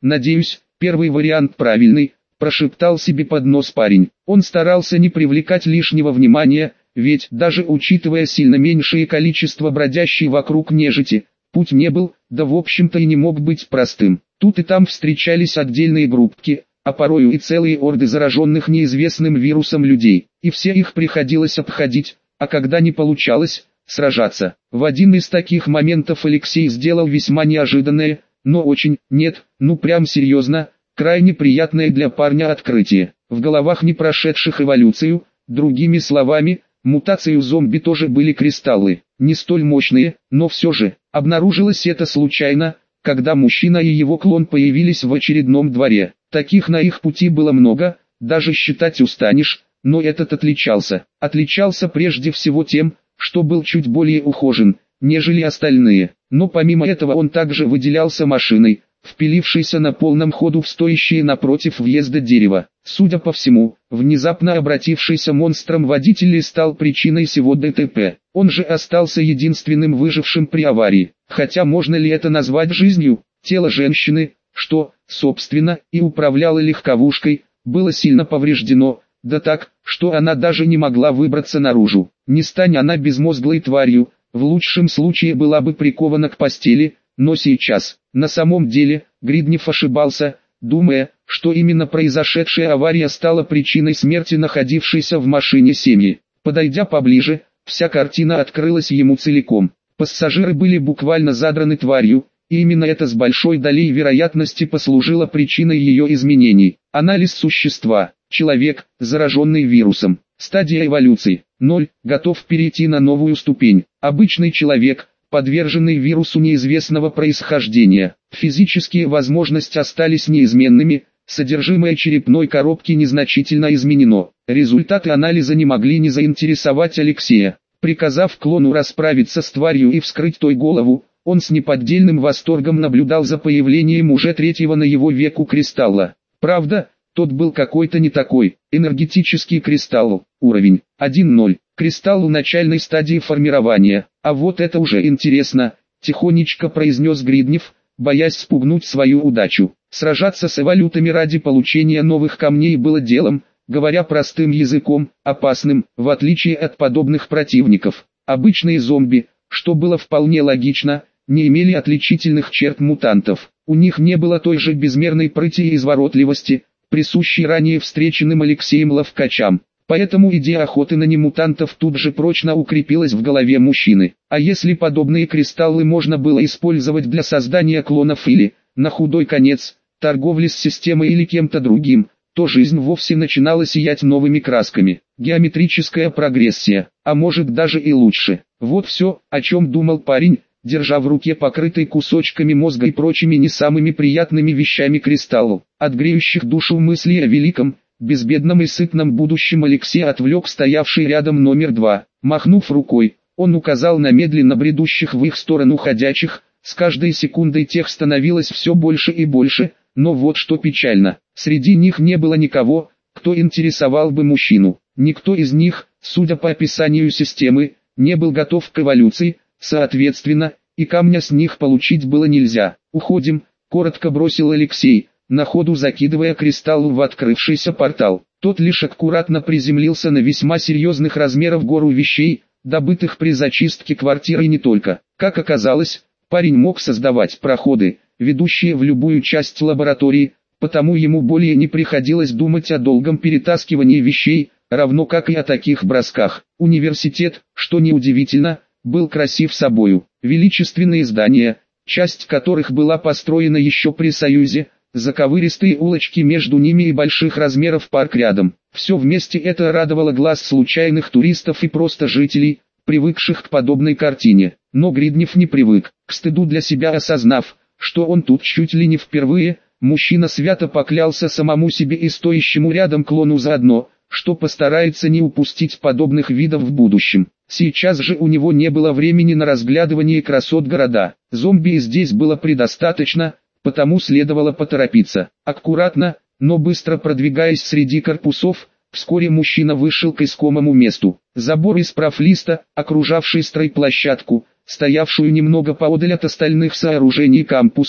«Надеюсь, первый вариант правильный», – прошептал себе под нос парень. Он старался не привлекать лишнего внимания, ведь, даже учитывая сильно меньшее количество бродящей вокруг нежити, путь не был, да в общем-то и не мог быть простым. Тут и там встречались отдельные группки, а порою и целые орды зараженных неизвестным вирусом людей, и все их приходилось обходить, а когда не получалось, сражаться. В один из таких моментов Алексей сделал весьма неожиданное, но очень, нет, ну прям серьезно, крайне приятное для парня открытие. В головах не прошедших эволюцию, другими словами, мутацию зомби тоже были кристаллы, не столь мощные, но все же, обнаружилось это случайно, когда мужчина и его клон появились в очередном дворе. Таких на их пути было много, даже считать устанешь, но этот отличался. Отличался прежде всего тем, что был чуть более ухожен, нежели остальные. Но помимо этого он также выделялся машиной, впилившейся на полном ходу в стоящее напротив въезда дерево. Судя по всему, внезапно обратившийся монстром водитель и стал причиной сего ДТП. Он же остался единственным выжившим при аварии. Хотя можно ли это назвать жизнью? Тело женщины, что, собственно, и управляло легковушкой, было сильно повреждено, да так, что она даже не могла выбраться наружу. Не стань она безмозглой тварью, в лучшем случае была бы прикована к постели, но сейчас, на самом деле, Гриднев ошибался, думая, что именно произошедшая авария стала причиной смерти находившейся в машине семьи. Подойдя поближе, вся картина открылась ему целиком. Пассажиры были буквально задраны тварью, и именно это с большой долей вероятности послужило причиной ее изменений. Анализ существа. Человек, зараженный вирусом. Стадия эволюции. ноль. Готов перейти на новую ступень. Обычный человек, подверженный вирусу неизвестного происхождения. Физические возможности остались неизменными, содержимое черепной коробки незначительно изменено. Результаты анализа не могли не заинтересовать Алексея. Приказав клону расправиться с тварью и вскрыть той голову, он с неподдельным восторгом наблюдал за появлением уже третьего на его веку кристалла. Правда, тот был какой-то не такой. Энергетический кристалл, уровень один ноль. Кристалл в начальной стадии формирования. А вот это уже интересно, тихонечко произнес Гриднев, боясь спугнуть свою удачу. Сражаться с эволютами ради получения новых камней было делом, говоря простым языком, опасным, в отличие от подобных противников. Обычные зомби, что было вполне логично, не имели отличительных черт мутантов. У них не было той же безмерной прыти и изворотливости, присущей ранее встреченным Алексеем ловкачам. Поэтому идея охоты на немутантов тут же прочно укрепилась в голове мужчины. А если подобные кристаллы можно было использовать для создания клонов или, на худой конец, торговли с системой или кем-то другим, то жизнь вовсе начинала сиять новыми красками. Геометрическая прогрессия, а может даже и лучше. Вот все, о чем думал парень, держа в руке покрытый кусочками мозга и прочими не самыми приятными вещами кристалл. От греющих душу мыслей о великом, безбедном и сытном будущем Алексей отвлек стоявший рядом номер два. Махнув рукой, он указал на медленно бредущих в их сторону ходячих, с каждой секундой тех становилось все больше и больше, но вот что печально, среди них не было никого, кто интересовал бы мужчину. Никто из них, судя по описанию системы, не был готов к эволюции, соответственно, и камня с них получить было нельзя. «Уходим», — коротко бросил Алексей, на ходу закидывая кристалл в открывшийся портал. Тот лишь аккуратно приземлился на весьма серьезных размеров гору вещей, добытых при зачистке квартиры и не только. Как оказалось, парень мог создавать проходы, ведущие в любую часть лаборатории, потому ему более не приходилось думать о долгом перетаскивании вещей, равно как и о таких бросках. Университет, что неудивительно, был красив собою. Величественные здания, часть которых была построена еще при Союзе, заковыристые улочки между ними и больших размеров парк рядом. Все вместе это радовало глаз случайных туристов и просто жителей, привыкших к подобной картине. Но Гриднев не привык. К стыду для себя осознав, что он тут чуть ли не впервые, мужчина свято поклялся самому себе и стоящему рядом клону заодно, что постарается не упустить подобных видов в будущем. Сейчас же у него не было времени на разглядывание красот города. Зомби и здесь было предостаточно, потому следовало поторопиться. Аккуратно, но быстро продвигаясь среди корпусов, вскоре мужчина вышел к искомому месту. Забор из профлиста, окружавший стройплощадку, стоявшую немного поодаль от остальных сооружений кампуса,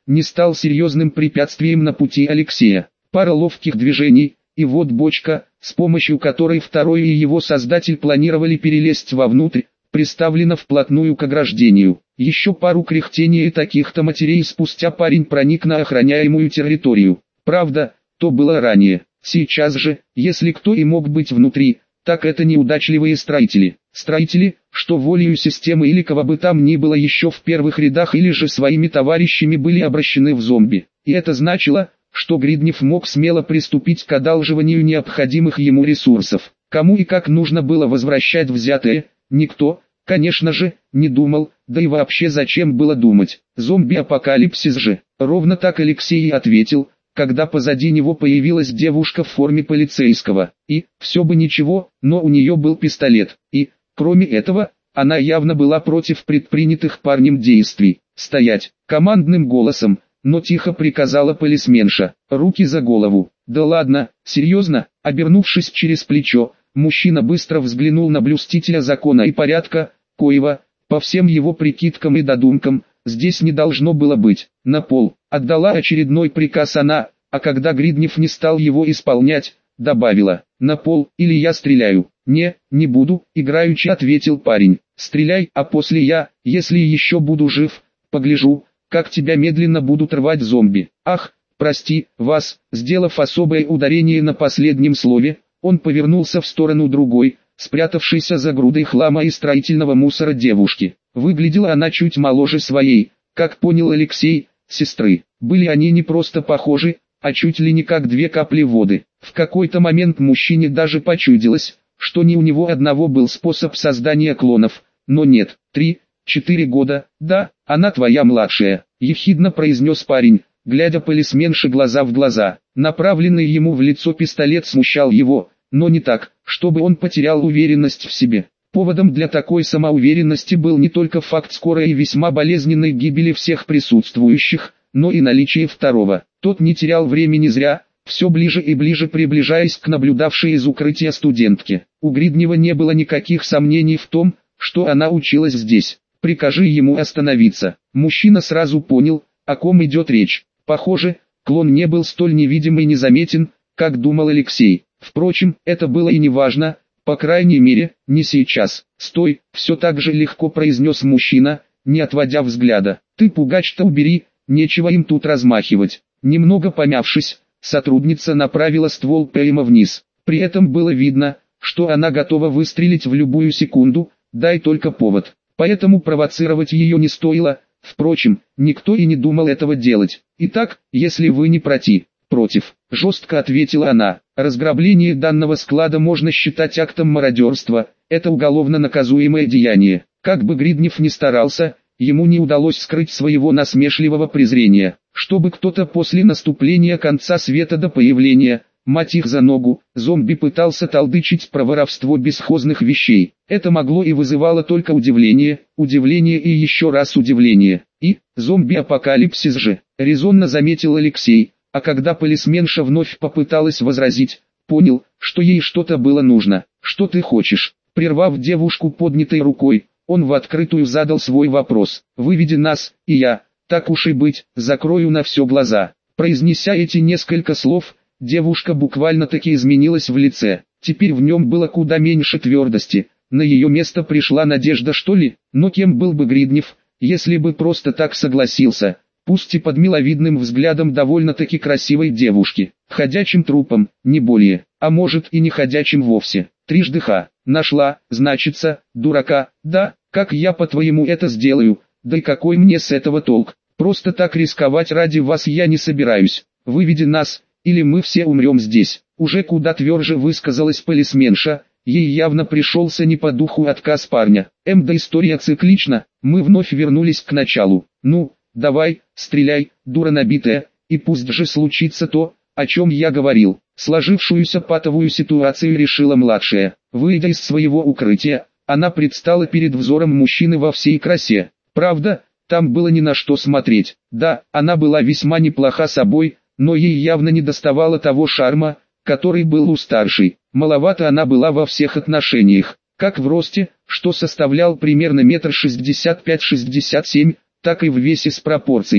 не стал серьезным препятствием на пути Алексея. Пара ловких движений, и вот бочка, с помощью которой второй и его создатель планировали перелезть вовнутрь, приставлена вплотную к ограждению. Еще пару кряхтений и таких-то матерей спустя парень проник на охраняемую территорию. Правда, то было ранее. Сейчас же, если кто и мог быть внутри, так это неудачливые строители. Строители, что волею системы или кого бы там ни было еще в первых рядах или же своими товарищами были обращены в зомби. И это значило, что Гриднев мог смело приступить к одалживанию необходимых ему ресурсов. Кому и как нужно было возвращать взятое, никто, конечно же, не думал, да и вообще зачем было думать. Зомби-апокалипсис же. Ровно так Алексей и ответил, когда позади него появилась девушка в форме полицейского. И, все бы ничего, но у нее был пистолет. И, кроме этого, она явно была против предпринятых парнем действий. «Стоять!» командным голосом, но тихо приказала полисменша. «Руки за голову!» «Да ладно, серьезно?» Обернувшись через плечо, мужчина быстро взглянул на блюстителя закона и порядка, коего, по всем его прикидкам и додумкам, здесь не должно было быть. На пол. Отдала очередной приказ она, а когда Гриднев не стал его исполнять, добавила: «На пол, или я стреляю». «Не, не буду», играючи ответил парень. «Стреляй, а после я, если еще буду жив, погляжу, как тебя медленно будут рвать зомби». «Ах, прости, вас», сделав особое ударение на последнем слове, он повернулся в сторону другой, спрятавшейся за грудой хлама и строительного мусора девушки. Выглядела она чуть моложе своей, как понял Алексей, сестры. Были они не просто похожи, а чуть ли не как две капли воды. В какой-то момент мужчине даже почудилось, что не у него одного был способ создания клонов, но нет. «Три, четыре года, да, она твоя младшая», — ехидно произнес парень, глядя полисменше глаза в глаза. Направленный ему в лицо пистолет смущал его, но не так, чтобы он потерял уверенность в себе. Поводом для такой самоуверенности был не только факт скорой и весьма болезненной гибели всех присутствующих, но и наличие второго. Тот не терял времени зря, все ближе и ближе приближаясь к наблюдавшей из укрытия студентке. У Гриднева не было никаких сомнений в том, что она училась здесь. «Прикажи ему остановиться». Мужчина сразу понял, о ком идет речь. Похоже, клон не был столь невидим и незаметен, как думал Алексей. Впрочем, это было и не важно, по крайней мере, не сейчас. «Стой», все так же легко произнес мужчина, не отводя взгляда. «Ты пугач-то убери, нечего им тут размахивать». Немного помявшись, сотрудница направила ствол прямо вниз. При этом было видно, что она готова выстрелить в любую секунду, дай только повод. Поэтому провоцировать ее не стоило. Впрочем, никто и не думал этого делать. «Итак, если вы не проти, против», — жестко ответила она. «Разграбление данного склада можно считать актом мародерства, это уголовно наказуемое деяние». Как бы Гриднев ни старался, ему не удалось скрыть своего насмешливого презрения. Чтобы кто-то после наступления конца света до появления, мать их за ногу, зомби пытался толдычить про воровство бесхозных вещей. Это могло и вызывало только удивление, удивление и еще раз удивление. И, зомби-апокалипсис же, резонно заметил Алексей, а когда полисменша вновь попыталась возразить, понял, что ей что-то было нужно. «Что ты хочешь?» Прервав девушку поднятой рукой, он в открытую задал свой вопрос. «Выведи нас, и я, так уж и быть, закрою на все глаза». Произнеся эти несколько слов, девушка буквально-таки изменилась в лице. Теперь в нем было куда меньше твердости. На ее место пришла надежда, что ли? Но кем был бы Гриднев, если бы просто так согласился? Пусть и под миловидным взглядом довольно-таки красивой девушки. Ходячим трупом, не более. А может и не ходячим вовсе. Трижды ха. Нашла, значится, дурака. Да, как я по-твоему это сделаю? Да и какой мне с этого толк? Просто так рисковать ради вас я не собираюсь. Выведи нас, или мы все умрем здесь. Уже куда тверже высказалась полисменша, ей явно пришелся не по духу отказ парня. Эм да история циклична, мы вновь вернулись к началу. Ну, давай, стреляй, дура набитая, и пусть же случится то, о чем я говорил. Сложившуюся патовую ситуацию решила младшая. Выйдя из своего укрытия, она предстала перед взором мужчины во всей красе. Правда, там было ни на что смотреть. Да, она была весьма неплоха собой, но ей явно не доставало того шарма, который был у старшей. Маловато она была во всех отношениях, как в росте, что составлял примерно метр шестьдесят пять — шестьдесят семь, так и в весе с пропорциями.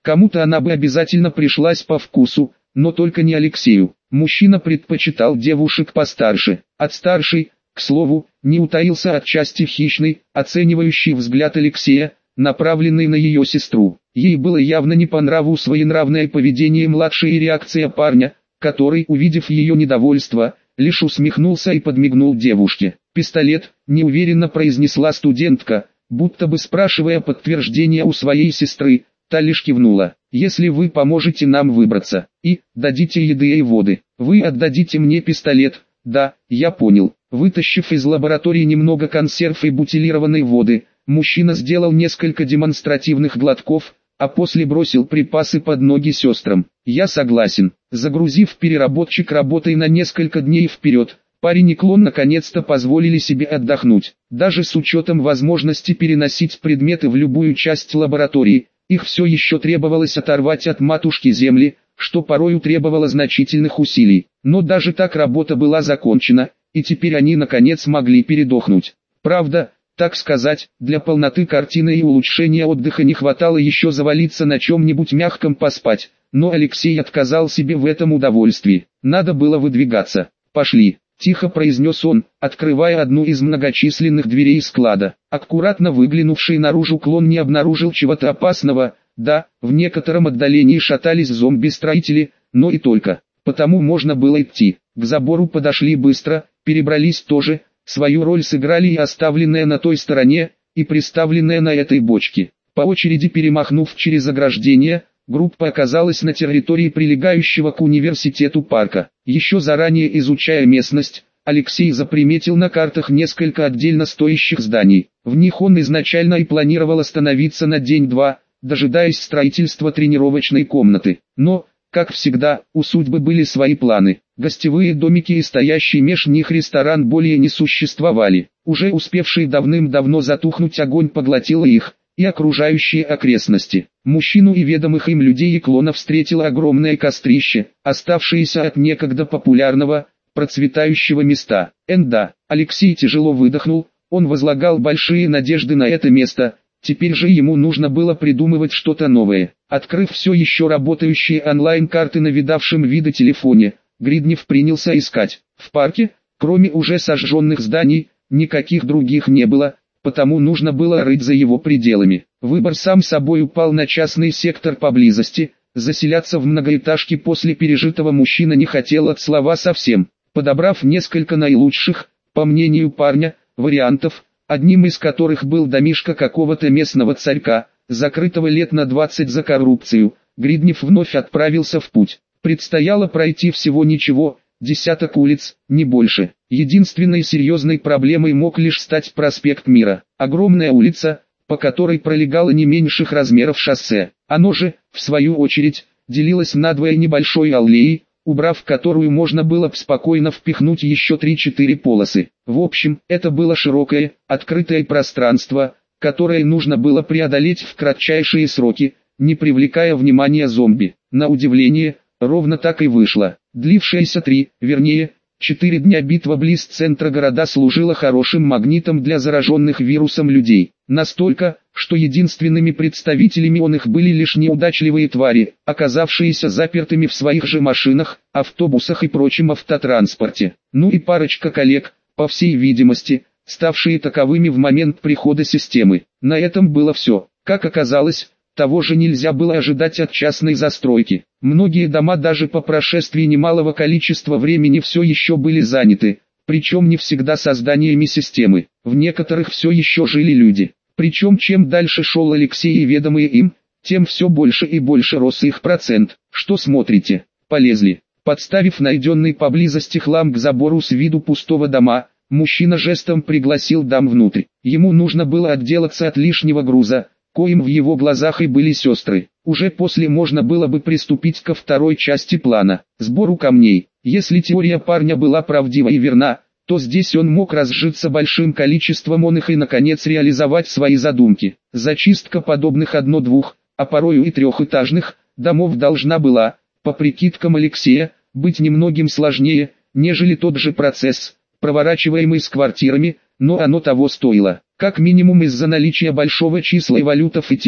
Кому-то она бы обязательно пришлась по вкусу, но только не Алексею. Мужчина предпочитал девушек постарше. От старшей, к слову, не утаился отчасти хищный, оценивающий взгляд Алексея, направленный на ее сестру. Ей было явно не по нраву своенравное поведение младшей и реакция парня, который, увидев ее недовольство, лишь усмехнулся и подмигнул девушке. «Пистолет», — неуверенно произнесла студентка, будто бы спрашивая подтверждение у своей сестры. Та лишь кивнула. «Если вы поможете нам выбраться, и дадите еды и воды, вы отдадите мне пистолет». «Да, я понял». Вытащив из лаборатории немного консерв и бутилированной воды, мужчина сделал несколько демонстративных глотков, а после бросил припасы под ноги сестрам. «Я согласен». Загрузив переработчик работой на несколько дней вперед, парень и клон наконец-то позволили себе отдохнуть. Даже с учетом возможности переносить предметы в любую часть лаборатории, их все еще требовалось оторвать от матушки Земли, что порою требовало значительных усилий. Но даже так работа была закончена, и теперь они наконец могли передохнуть. Правда, так сказать, для полноты картины и улучшения отдыха не хватало еще завалиться на чем-нибудь мягком поспать, но Алексей отказал себе в этом удовольствии. Надо было выдвигаться. «Пошли», — тихо произнес он, открывая одну из многочисленных дверей склада. Аккуратно выглянувший наружу клон не обнаружил чего-то опасного. Да, в некотором отдалении шатались зомби-строители, но и только. Потому можно было идти. К забору подошли быстро, перебрались тоже. Свою роль сыграли и оставленная на той стороне, и приставленная на этой бочке. По очереди перемахнув через ограждение, группа оказалась на территории прилегающего к университету парка. Еще заранее изучая местность, Алексей заприметил на картах несколько отдельно стоящих зданий. В них он изначально и планировал остановиться на день-два, дожидаясь строительства тренировочной комнаты. Но, как всегда, у судьбы были свои планы. Гостевые домики и стоящий меж них ресторан более не существовали. Уже успевший давным-давно затухнуть огонь поглотил их и окружающие окрестности. Мужчину и ведомых им людей и клонов встретило огромное кострище, оставшееся от некогда популярного, процветающего места. Энда. Алексей тяжело выдохнул, он возлагал большие надежды на это место. Теперь же ему нужно было придумывать что-то новое. Открыв все еще работающие онлайн-карты на видавшем виды телефоне, Гриднев принялся искать. В парке, кроме уже сожженных зданий, никаких других не было, потому нужно было рыть за его пределами. Выбор сам собой упал на частный сектор поблизости. Заселяться в многоэтажки после пережитого мужчина не хотел от слова совсем. Подобрав несколько наилучших, по мнению парня, вариантов, одним из которых был домишко какого-то местного царька, закрытого лет на двадцать за коррупцию, Гриднев вновь отправился в путь. Предстояло пройти всего ничего, десяток улиц, не больше. Единственной серьезной проблемой мог лишь стать проспект Мира. Огромная улица, по которой пролегало не меньших размеров шоссе. Оно же, в свою очередь, делилось надвое небольшой аллеей, убрав которую можно было спокойно впихнуть еще три-четыре полосы. В общем, это было широкое, открытое пространство, которое нужно было преодолеть в кратчайшие сроки, не привлекая внимания зомби. На удивление, ровно так и вышло. Длившаяся три, вернее, четыре дня битва близ центра города служила хорошим магнитом для зараженных вирусом людей. Настолько, что единственными представителями он их были лишь неудачливые твари, оказавшиеся запертыми в своих же машинах, автобусах и прочем автотранспорте. Ну и парочка коллег, по всей видимости, ставшие таковыми в момент прихода системы. На этом было все. Как оказалось, того же нельзя было ожидать от частной застройки. Многие дома даже по прошествии немалого количества времени все еще были заняты, причем не всегда созданиями системы. В некоторых все еще жили люди. Причем чем дальше шел Алексей и ведомые им, тем все больше и больше рос их процент. Что смотрите? Полезли. Подставив найденный поблизости хлам к забору с виду пустого дома, мужчина жестом пригласил дам внутрь. Ему нужно было отделаться от лишнего груза, коим в его глазах и были сестры. Уже после можно было бы приступить ко второй части плана – сбору камней. Если теория парня была правдива и верна, то здесь он мог разжиться большим количеством он их и наконец реализовать свои задумки. Зачистка подобных одно-двух, а порою и трехэтажных, домов должна была, по прикидкам Алексея, быть немногим сложнее, нежели тот же процесс, проворачиваемый с квартирами, но оно того стоило. Как минимум из-за наличия большого числа валютов и тех,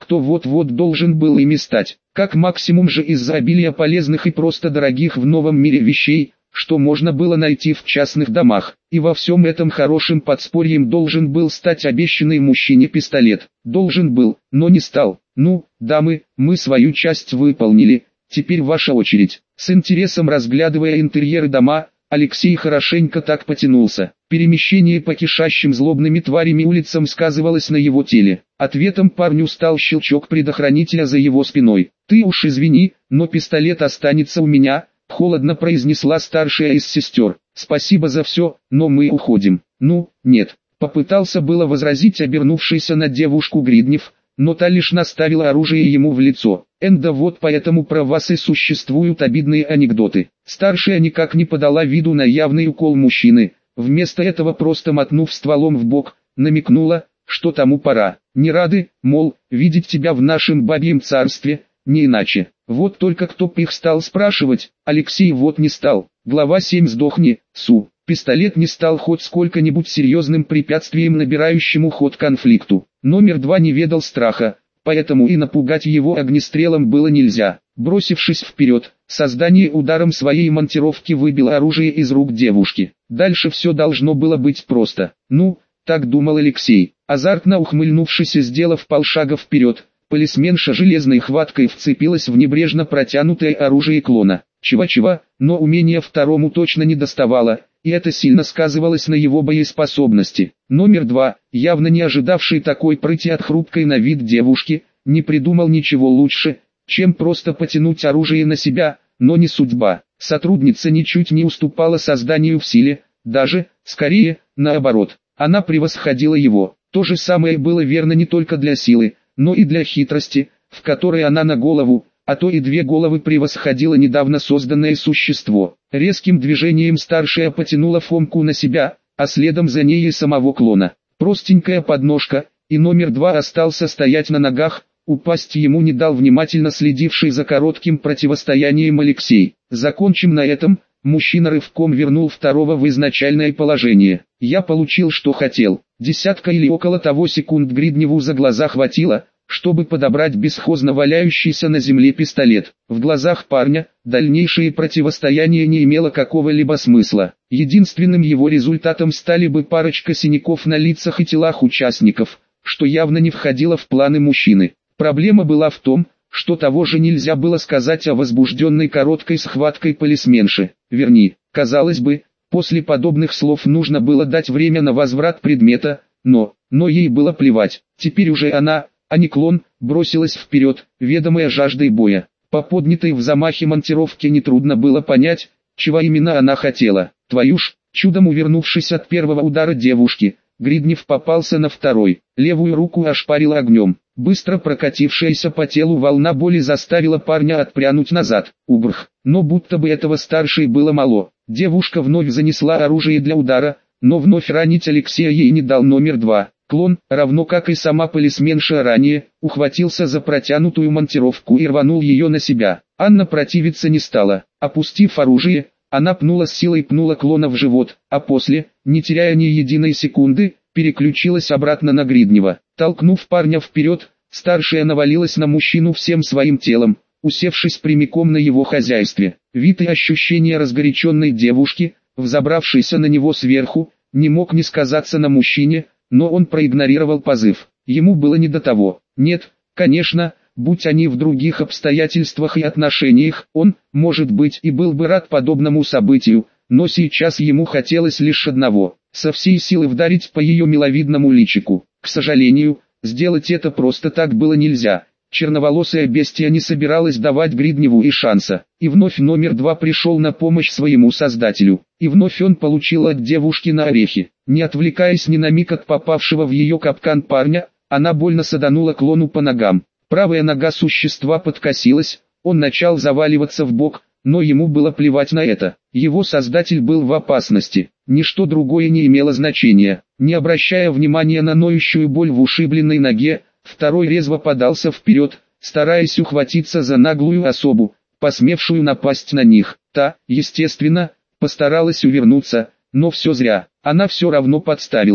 кто вот-вот должен был ими стать. Как максимум же из-за обилия полезных и просто дорогих в новом мире вещей, что можно было найти в частных домах. И во всем этом хорошим подспорьем должен был стать обещанный мужчине пистолет. Должен был, но не стал. Ну, дамы, мы свою часть выполнили, теперь ваша очередь. С интересом разглядывая интерьеры дома, Алексей хорошенько так потянулся. Перемещение по кишащим злобными тварями улицам сказывалось на его теле. Ответом парню стал щелчок предохранителя за его спиной. «Ты уж извини, но пистолет останется у меня», — холодно произнесла старшая из сестер. «Спасибо за все, но мы уходим». «Ну, нет», — попытался было возразить обернувшийся на девушку Гриднев, но та лишь наставила оружие ему в лицо. «Энда, вот поэтому про вас и существуют обидные анекдоты». Старшая никак не подала виду на явный укол мужчины, вместо этого просто мотнув стволом в бок, намекнула, что тому пора. «Не рады, мол, видеть тебя в нашем бабьем царстве, не иначе». Вот только кто б их стал спрашивать, Алексей вот не стал. Глава семь «Сдохни, Су». Пистолет не стал хоть сколько-нибудь серьезным препятствием набирающему ход конфликту. Номер два не ведал страха, поэтому и напугать его огнестрелом было нельзя. Бросившись вперед, создание ударом своей монтировки выбило оружие из рук девушки. Дальше все должно было быть просто. Ну, так думал Алексей. Азартно ухмыльнувшись и сделав полшага вперед, полисменша железной хваткой вцепилась в небрежно протянутое оружие клона. Чего-чего, но умения второму точно не доставало, и это сильно сказывалось на его боеспособности. Номер два, явно не ожидавший такой прыти от хрупкой на вид девушки, не придумал ничего лучше, чем просто потянуть оружие на себя, но не судьба. Сотрудница ничуть не уступала созданию в силе, даже, скорее, наоборот, она превосходила его. То же самое было верно не только для силы, но и для хитрости, в которой она на голову, а то и две головы превосходило недавно созданное существо. Резким движением старшая потянула Фомку на себя, а следом за ней и самого клона. Простенькая подножка, и номер два остался стоять на ногах, упасть ему не дал внимательно следивший за коротким противостоянием Алексей. «Закончим на этом», мужчина рывком вернул второго в изначальное положение. «Я получил, что хотел». Десятка или около того секунд Гридневу за глаза хватило, чтобы подобрать бесхозно валяющийся на земле пистолет. В глазах парня дальнейшее противостояние не имело какого-либо смысла. Единственным его результатом стали бы парочка синяков на лицах и телах участников, что явно не входило в планы мужчины. Проблема была в том, что того же нельзя было сказать о возбужденной короткой схваткой полисменши. Верни, казалось бы, после подобных слов нужно было дать время на возврат предмета, но, но ей было плевать. Теперь уже она, а не клон, бросилась вперед, ведомая жаждой боя. По поднятой в замахе монтировке нетрудно было понять, чего именно она хотела. Твою ж, чудом увернувшись от первого удара девушки, Гриднев попался на второй. Левую руку ошпарила огнем. Быстро прокатившаяся по телу волна боли заставила парня отпрянуть назад. Убрх. Но будто бы этого старшей было мало. Девушка вновь занесла оружие для удара, но вновь ранить Алексея ей не дал номер два. Клон, равно как и сама полисменша ранее, ухватился за протянутую монтировку и рванул ее на себя. Анна противиться не стала. Опустив оружие, она пнула с силой пнула клона в живот, а после, не теряя ни единой секунды, переключилась обратно на Гриднева. Толкнув парня вперед, старшая навалилась на мужчину всем своим телом, усевшись прямиком на его хозяйстве. Вид и ощущение разгоряченной девушки, взобравшейся на него сверху, не мог не сказаться на мужчине, но он проигнорировал позыв. Ему было не до того. Нет, конечно, будь они в других обстоятельствах и отношениях, он, может быть, и был бы рад подобному событию, но сейчас ему хотелось лишь одного – со всей силы вдарить по ее миловидному личику. К сожалению, сделать это просто так было нельзя. Черноволосая бестия не собиралась давать Гридневу и шанса. И вновь номер два пришел на помощь своему создателю. И вновь он получил от девушки на орехи. Не отвлекаясь ни на миг от попавшего в ее капкан парня, она больно саданула клону по ногам. Правая нога существа подкосилась, он начал заваливаться в бок, но ему было плевать на это. Его создатель был в опасности. Ничто другое не имело значения. Не обращая внимания на ноющую боль в ушибленной ноге, второй резво подался вперед, стараясь ухватиться за наглую особу, посмевшую напасть на них. Та, естественно, постаралась увернуться, но все зря. Она все равно подставилась.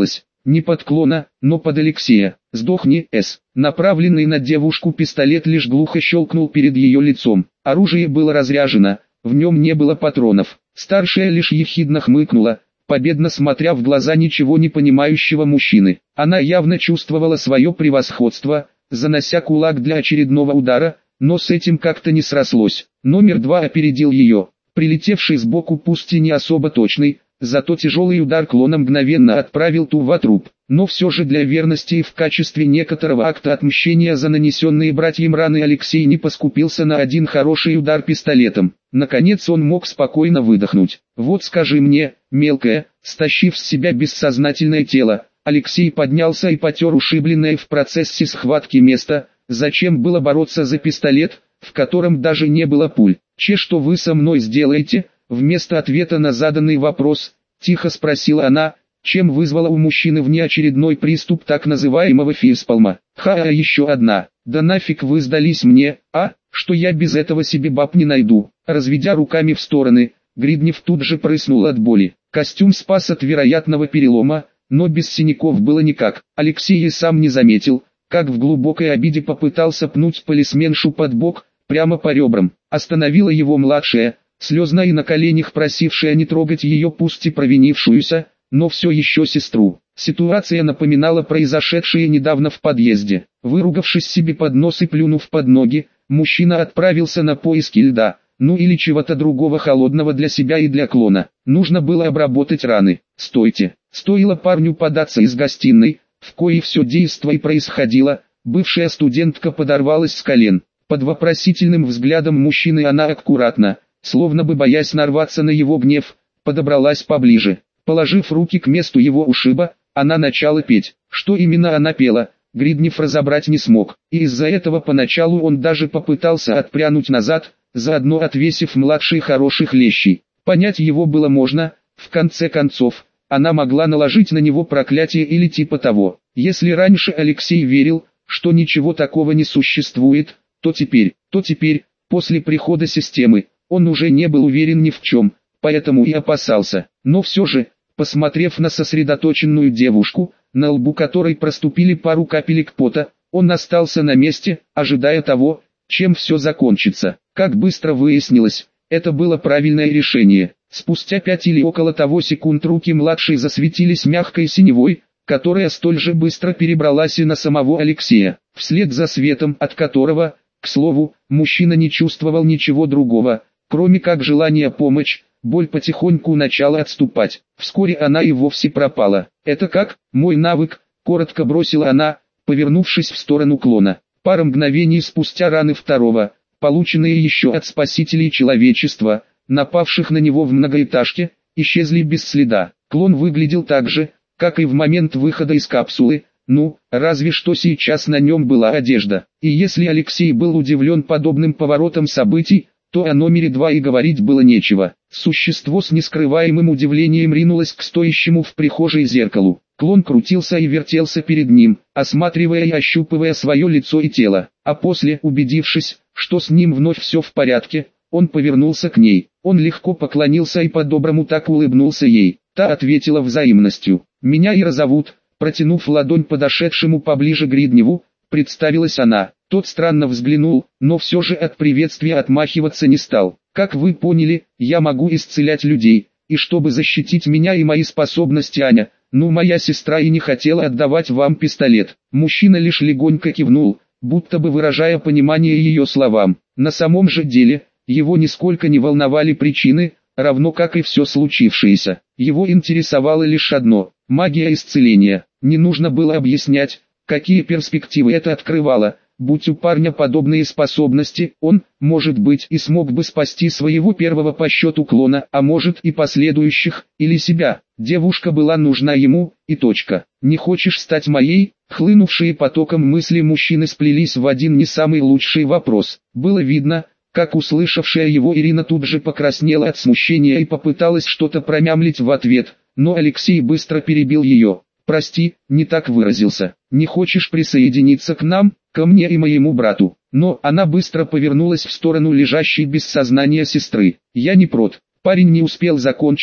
не под клона, но под Алексея. «Сдохни, С». Направленный на девушку пистолет лишь глухо щелкнул перед ее лицом. Оружие было разряжено, в нем не было патронов. Старшая лишь ехидно хмыкнула, победно смотря в глаза ничего не понимающего мужчины. Она явно чувствовала свое превосходство, занося кулак для очередного удара, но с этим как-то не срослось. Номер два опередил ее, прилетевший сбоку пусть и не особо точный, зато тяжелый удар клона мгновенно отправил ту в труп. Но все же для верности и в качестве некоторого акта отмщения за нанесенные братьям раны Алексей не поскупился на один хороший удар пистолетом. Наконец он мог спокойно выдохнуть. «Вот скажи мне, мелкая», стащив с себя бессознательное тело, Алексей поднялся и потер ушибленное в процессе схватки место. Зачем было бороться за пистолет, в котором даже не было пуль? «Че, что вы со мной сделаете?» Вместо ответа на заданный вопрос, тихо спросила она, чем вызвала у мужчины внеочередной приступ так называемого фейспалма. «Ха, а еще одна. Да нафиг вы сдались мне, а, что я без этого себе баб не найду». Разведя руками в стороны, Гриднев тут же прыснул от боли. Костюм спас от вероятного перелома, но без синяков было никак. Алексей и сам не заметил, как в глубокой обиде попытался пнуть полисменшу под бок, прямо по ребрам. Остановила его младшая, слезно и на коленях просившая не трогать ее пусть и провинившуюся, но все еще сестру. Ситуация напоминала произошедшее недавно в подъезде. Выругавшись себе под нос и плюнув под ноги, мужчина отправился на поиски льда, ну или чего-то другого холодного для себя и для клона. Нужно было обработать раны. «Стойте!» Стоило парню податься из гостиной, в коей все действо и происходило, бывшая студентка подорвалась с колен. Под вопросительным взглядом мужчины она аккуратно, словно бы боясь нарваться на его гнев, подобралась поближе. Положив руки к месту его ушиба, она начала петь. Что именно она пела, Гриднев разобрать не смог, и из-за этого поначалу он даже попытался отпрянуть назад, заодно отвесив младшей хороших лещей. Понять его было можно, в конце концов, она могла наложить на него проклятие или типа того. Если раньше Алексей верил, что ничего такого не существует, то теперь, то теперь, после прихода системы, он уже не был уверен ни в чем, поэтому и опасался. Но все же, посмотрев на сосредоточенную девушку, на лбу которой проступили пару капелек пота, он остался на месте, ожидая того, чем все закончится. Как быстро выяснилось, это было правильное решение. Спустя пять или около того секунд руки младшей засветились мягкой синевой, которая столь же быстро перебралась и на самого Алексея. Вслед за светом, от которого, к слову, мужчина не чувствовал ничего другого, кроме как желания помочь, боль потихоньку начала отступать. Вскоре она и вовсе пропала. «Это как, мой навык?» — коротко бросила она, повернувшись в сторону клона. Пара мгновений спустя раны второго, полученные еще от спасителей человечества, напавших на него в многоэтажке, исчезли без следа. Клон выглядел так же, как и в момент выхода из капсулы, ну, разве что сейчас на нем была одежда. И если Алексей был удивлен подобным поворотом событий, то о номере два и говорить было нечего. Существо с нескрываемым удивлением ринулось к стоящему в прихожей зеркалу. Клон крутился и вертелся перед ним, осматривая и ощупывая свое лицо и тело, а после, убедившись, что с ним вновь все в порядке, он повернулся к ней. Он легко поклонился и по-доброму так улыбнулся ей. Та ответила взаимностью. «Меня Ира зовут», протянув ладонь подошедшему поближе Гридневу, представилась она. Тот странно взглянул, но все же от приветствия отмахиваться не стал. «Как вы поняли, я могу исцелять людей, и чтобы защитить меня и мои способности, Аня, ну моя сестра и не хотела отдавать вам пистолет». Мужчина лишь легонько кивнул, будто бы выражая понимание ее словам. На самом же деле, его нисколько не волновали причины, равно как и все случившееся. Его интересовало лишь одно – магия исцеления. Не нужно было объяснять, какие перспективы это открывало. Будь у парня подобные способности, он, может быть, и смог бы спасти своего первого по счету клона, а может и последующих, или себя. Девушка была нужна ему, и точка. «Не хочешь стать моей?» Хлынувшие потоком мысли мужчины сплелись в один не самый лучший вопрос. Было видно, как услышавшая его Ирина тут же покраснела от смущения и попыталась что-то промямлить в ответ, но Алексей быстро перебил ее. «Прости, не так выразился. Не хочешь присоединиться к нам, ко мне и моему брату?» Но она быстро повернулась в сторону лежащей без сознания сестры. «Я не прот». Парень не успел закончить,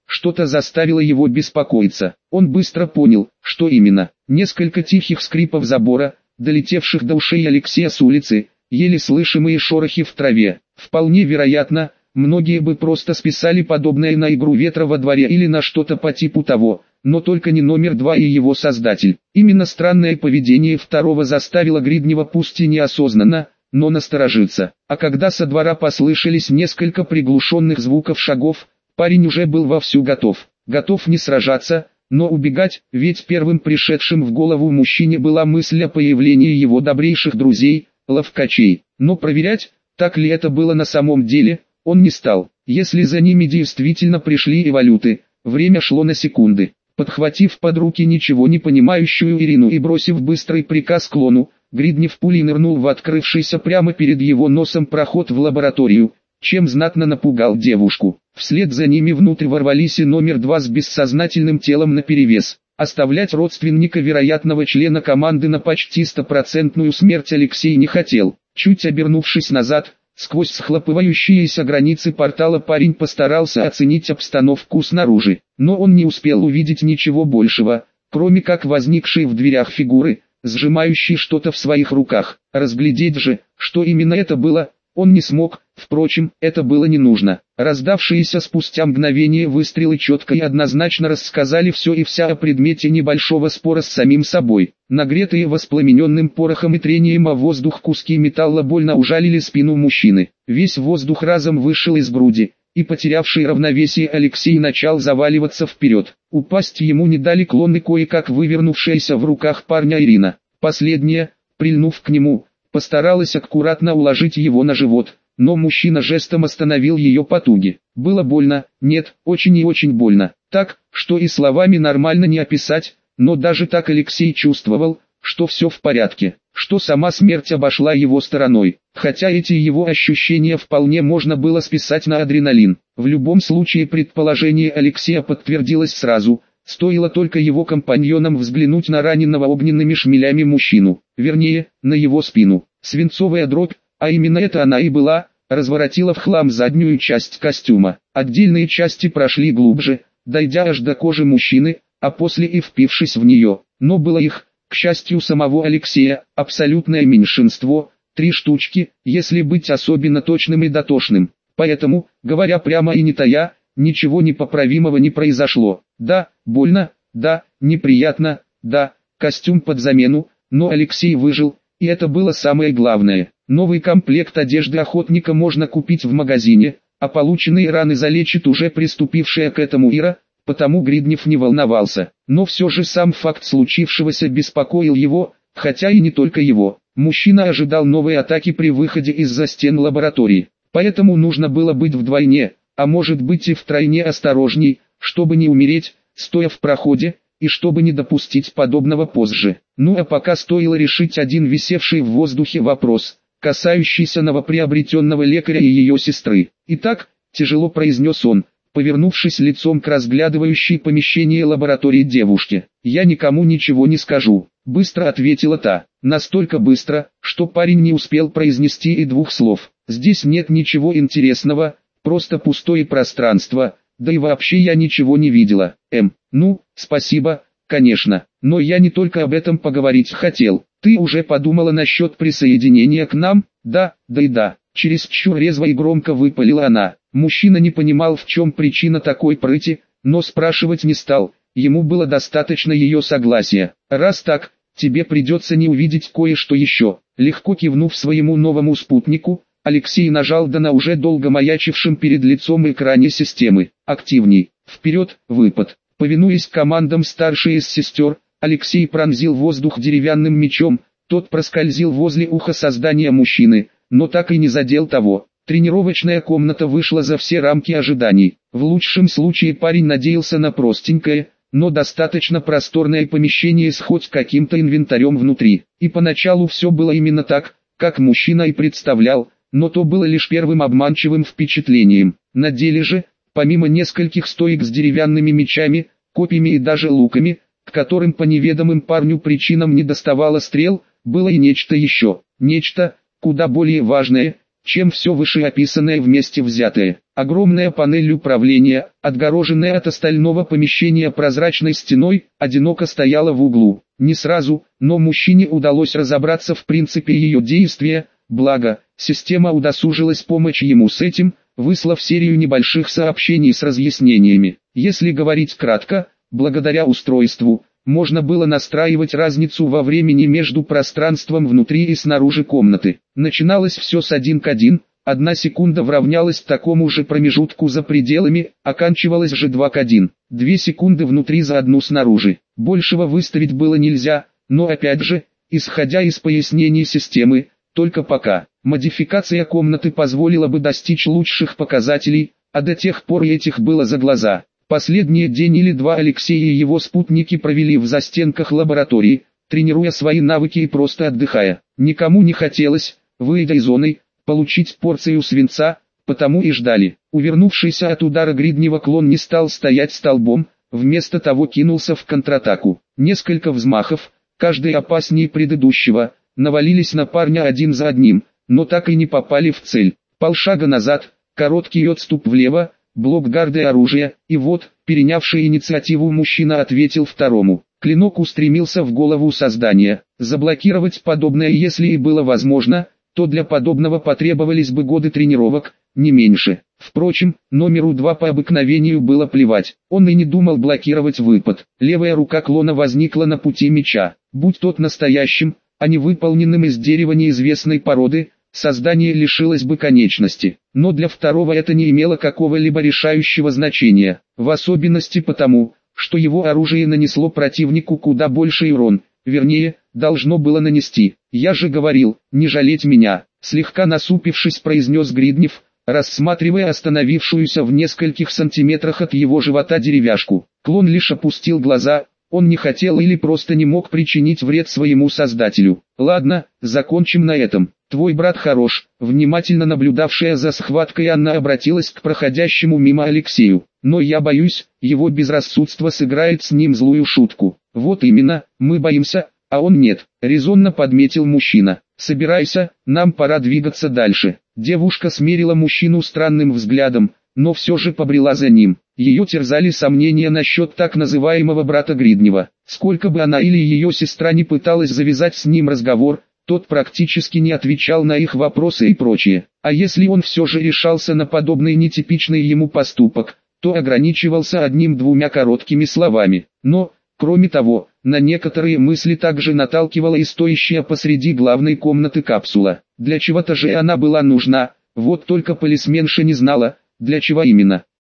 что-то заставило его беспокоиться. Он быстро понял, что именно. Несколько тихих скрипов забора, долетевших до ушей Алексея с улицы, еле слышимые шорохи в траве. Вполне вероятно, многие бы просто списали подобное на игру ветра во дворе или на что-то по типу того, но только не номер два и его создатель. Именно странное поведение второго заставило Гриднева пусть и неосознанно, но насторожиться. А когда со двора послышались несколько приглушенных звуков шагов, парень уже был вовсю готов. Готов не сражаться, но убегать, ведь первым пришедшим в голову мужчине была мысль о появлении его добрейших друзей, ловкачей. Но проверять, так ли это было на самом деле, он не стал. Если за ними действительно пришли эволюты, время шло на секунды. Подхватив под руки ничего не понимающую Ирину и бросив быстрый приказ клону, Гриднев пулей нырнул в открывшийся прямо перед его носом проход в лабораторию, чем знатно напугал девушку. Вслед за ними внутрь ворвались и номер два с бессознательным телом наперевес. Оставлять родственника вероятного члена команды на почти стопроцентную смерть Алексей не хотел. Чуть обернувшись назад, сквозь схлопывающиеся границы портала парень постарался оценить обстановку снаружи. Но он не успел увидеть ничего большего, кроме как возникшей в дверях фигуры, сжимающей что-то в своих руках. Разглядеть же, что именно это было, он не смог, впрочем, это было не нужно. Раздавшиеся спустя мгновение выстрелы четко и однозначно рассказали все и вся о предмете небольшого спора с самим собой. Нагретые воспламененным порохом и трением о воздух куски металла больно ужалили спину мужчины. Весь воздух разом вышел из груди, и потерявший равновесие Алексей начал заваливаться вперед. Упасть ему не дали клоны, кое-как вывернувшаяся в руках парня Ирина. Последняя, прильнув к нему, постаралась аккуратно уложить его на живот, но мужчина жестом остановил ее потуги. Было больно, нет, очень и очень больно. Так, что и словами нормально не описать, но даже так Алексей чувствовал, что все в порядке, что сама смерть обошла его стороной. Хотя эти его ощущения вполне можно было списать на адреналин. В любом случае предположение Алексея подтвердилось сразу, стоило только его компаньонам взглянуть на раненого огненными шмелями мужчину, вернее, на его спину. Свинцовая дробь, а именно это она и была, разворотила в хлам заднюю часть костюма. Отдельные части прошли глубже, дойдя аж до кожи мужчины, а после и впившись в нее. Но было их, к счастью самого Алексея, абсолютное меньшинство, три штучки, если быть особенно точным и дотошным. Поэтому, говоря прямо и не тая, ничего непоправимого не произошло. Да, больно, да, неприятно, да, костюм под замену, но Алексей выжил, и это было самое главное. Новый комплект одежды охотника можно купить в магазине, а полученные раны залечит уже приступившая к этому Ира, потому Гриднев не волновался. Но все же сам факт случившегося беспокоил его, хотя и не только его. Мужчина ожидал новой атаки при выходе из-за стен лаборатории, поэтому нужно было быть вдвойне, а может быть и втройне осторожней, чтобы не умереть, стоя в проходе, и чтобы не допустить подобного позже. Ну а пока стоило решить один висевший в воздухе вопрос, касающийся новоприобретенного лекаря и ее сестры. «Итак», — тяжело произнес он, повернувшись лицом к разглядывающей помещение лаборатории девушке. «Я никому ничего не скажу», — быстро ответила та. Настолько быстро, что парень не успел произнести и двух слов. «Здесь нет ничего интересного, просто пустое пространство, да и вообще я ничего не видела». «Эм, ну, спасибо, конечно, но я не только об этом поговорить хотел. Ты уже подумала насчет присоединения к нам?» «Да, да и да», — чересчур резво и громко выпалила она. Мужчина не понимал, в чем причина такой прыти, но спрашивать не стал, ему было достаточно ее согласия. «Раз так, тебе придется не увидеть кое-что еще». Легко кивнув своему новому спутнику, Алексей нажал да на уже долго маячившем перед лицом экране системы. «Активней, вперед, выпад». Повинуясь командам старшей из сестер, Алексей пронзил воздух деревянным мечом, тот проскользил возле уха создания мужчины, но так и не задел того. Тренировочная комната вышла за все рамки ожиданий. В лучшем случае парень надеялся на простенькое, но достаточно просторное помещение с хоть каким-то инвентарем внутри. И поначалу все было именно так, как мужчина и представлял, но то было лишь первым обманчивым впечатлением. На деле же, помимо нескольких стоек с деревянными мечами, копьями и даже луками, к которым по неведомым парню причинам не доставало стрел, было и нечто еще. Нечто, куда более важное, чем все вышеописанное вместе взятое. Огромная панель управления, отгороженная от остального помещения прозрачной стеной, одиноко стояла в углу. Не сразу, но мужчине удалось разобраться в принципе ее действия, благо, система удосужилась помочь ему с этим, выслав серию небольших сообщений с разъяснениями. Если говорить кратко, благодаря устройству, можно было настраивать разницу во времени между пространством внутри и снаружи комнаты. Начиналось все с один к один, одна секунда вравнялась такому же промежутку за пределами, оканчивалась же два к один. Две секунды внутри за одну снаружи. Большего выставить было нельзя, но опять же, исходя из пояснений системы, только пока. Модификация комнаты позволила бы достичь лучших показателей, а до тех пор этих было за глаза. Последние день или два Алексей и его спутники провели в застенках лаборатории, тренируя свои навыки и просто отдыхая. Никому не хотелось, выйдя из зоны, получить порцию свинца, потому и ждали. Увернувшийся от удара Гриднева клон не стал стоять столбом, вместо того кинулся в контратаку. Несколько взмахов, каждый опаснее предыдущего, навалились на парня один за одним, но так и не попали в цель. Полшага назад, короткий отступ влево, блок гарды оружия, и вот, перенявший инициативу мужчина ответил второму. Клинок устремился в голову создания. Заблокировать подобное, если и было возможно, то для подобного потребовались бы годы тренировок, не меньше. Впрочем, номеру два по обыкновению было плевать. Он и не думал блокировать выпад. Левая рука клона возникла на пути меча. Будь тот настоящим, а не выполненным из дерева неизвестной породы, создание лишилось бы конечности. Но для второго это не имело какого-либо решающего значения. В особенности потому, что его оружие нанесло противнику куда больший урон. Вернее, должно было нанести. «Я же говорил, не жалеть меня», слегка насупившись произнес Гриднев, рассматривая остановившуюся в нескольких сантиметрах от его живота деревяшку. Клон лишь опустил глаза, он не хотел или просто не мог причинить вред своему создателю. «Ладно, закончим на этом. Твой брат хорош». Внимательно наблюдавшая за схваткой Анна обратилась к проходящему мимо Алексею. «Но я боюсь, его безрассудство сыграет с ним злую шутку». «Вот именно, мы боимся, а он нет», — резонно подметил мужчина. «Собирайся, нам пора двигаться дальше». Девушка смерила мужчину странным взглядом, но все же побрела за ним. Ее терзали сомнения насчет так называемого брата Гриднева. Сколько бы она или ее сестра не пыталась завязать с ним разговор, тот практически не отвечал на их вопросы и прочее. А если он все же решался на подобный нетипичный ему поступок, то ограничивался одним-двумя короткими словами. Но, кроме того, на некоторые мысли также наталкивала и стоящая посреди главной комнаты капсула. Для чего-то же она была нужна, вот только полисменша не знала, для чего именно.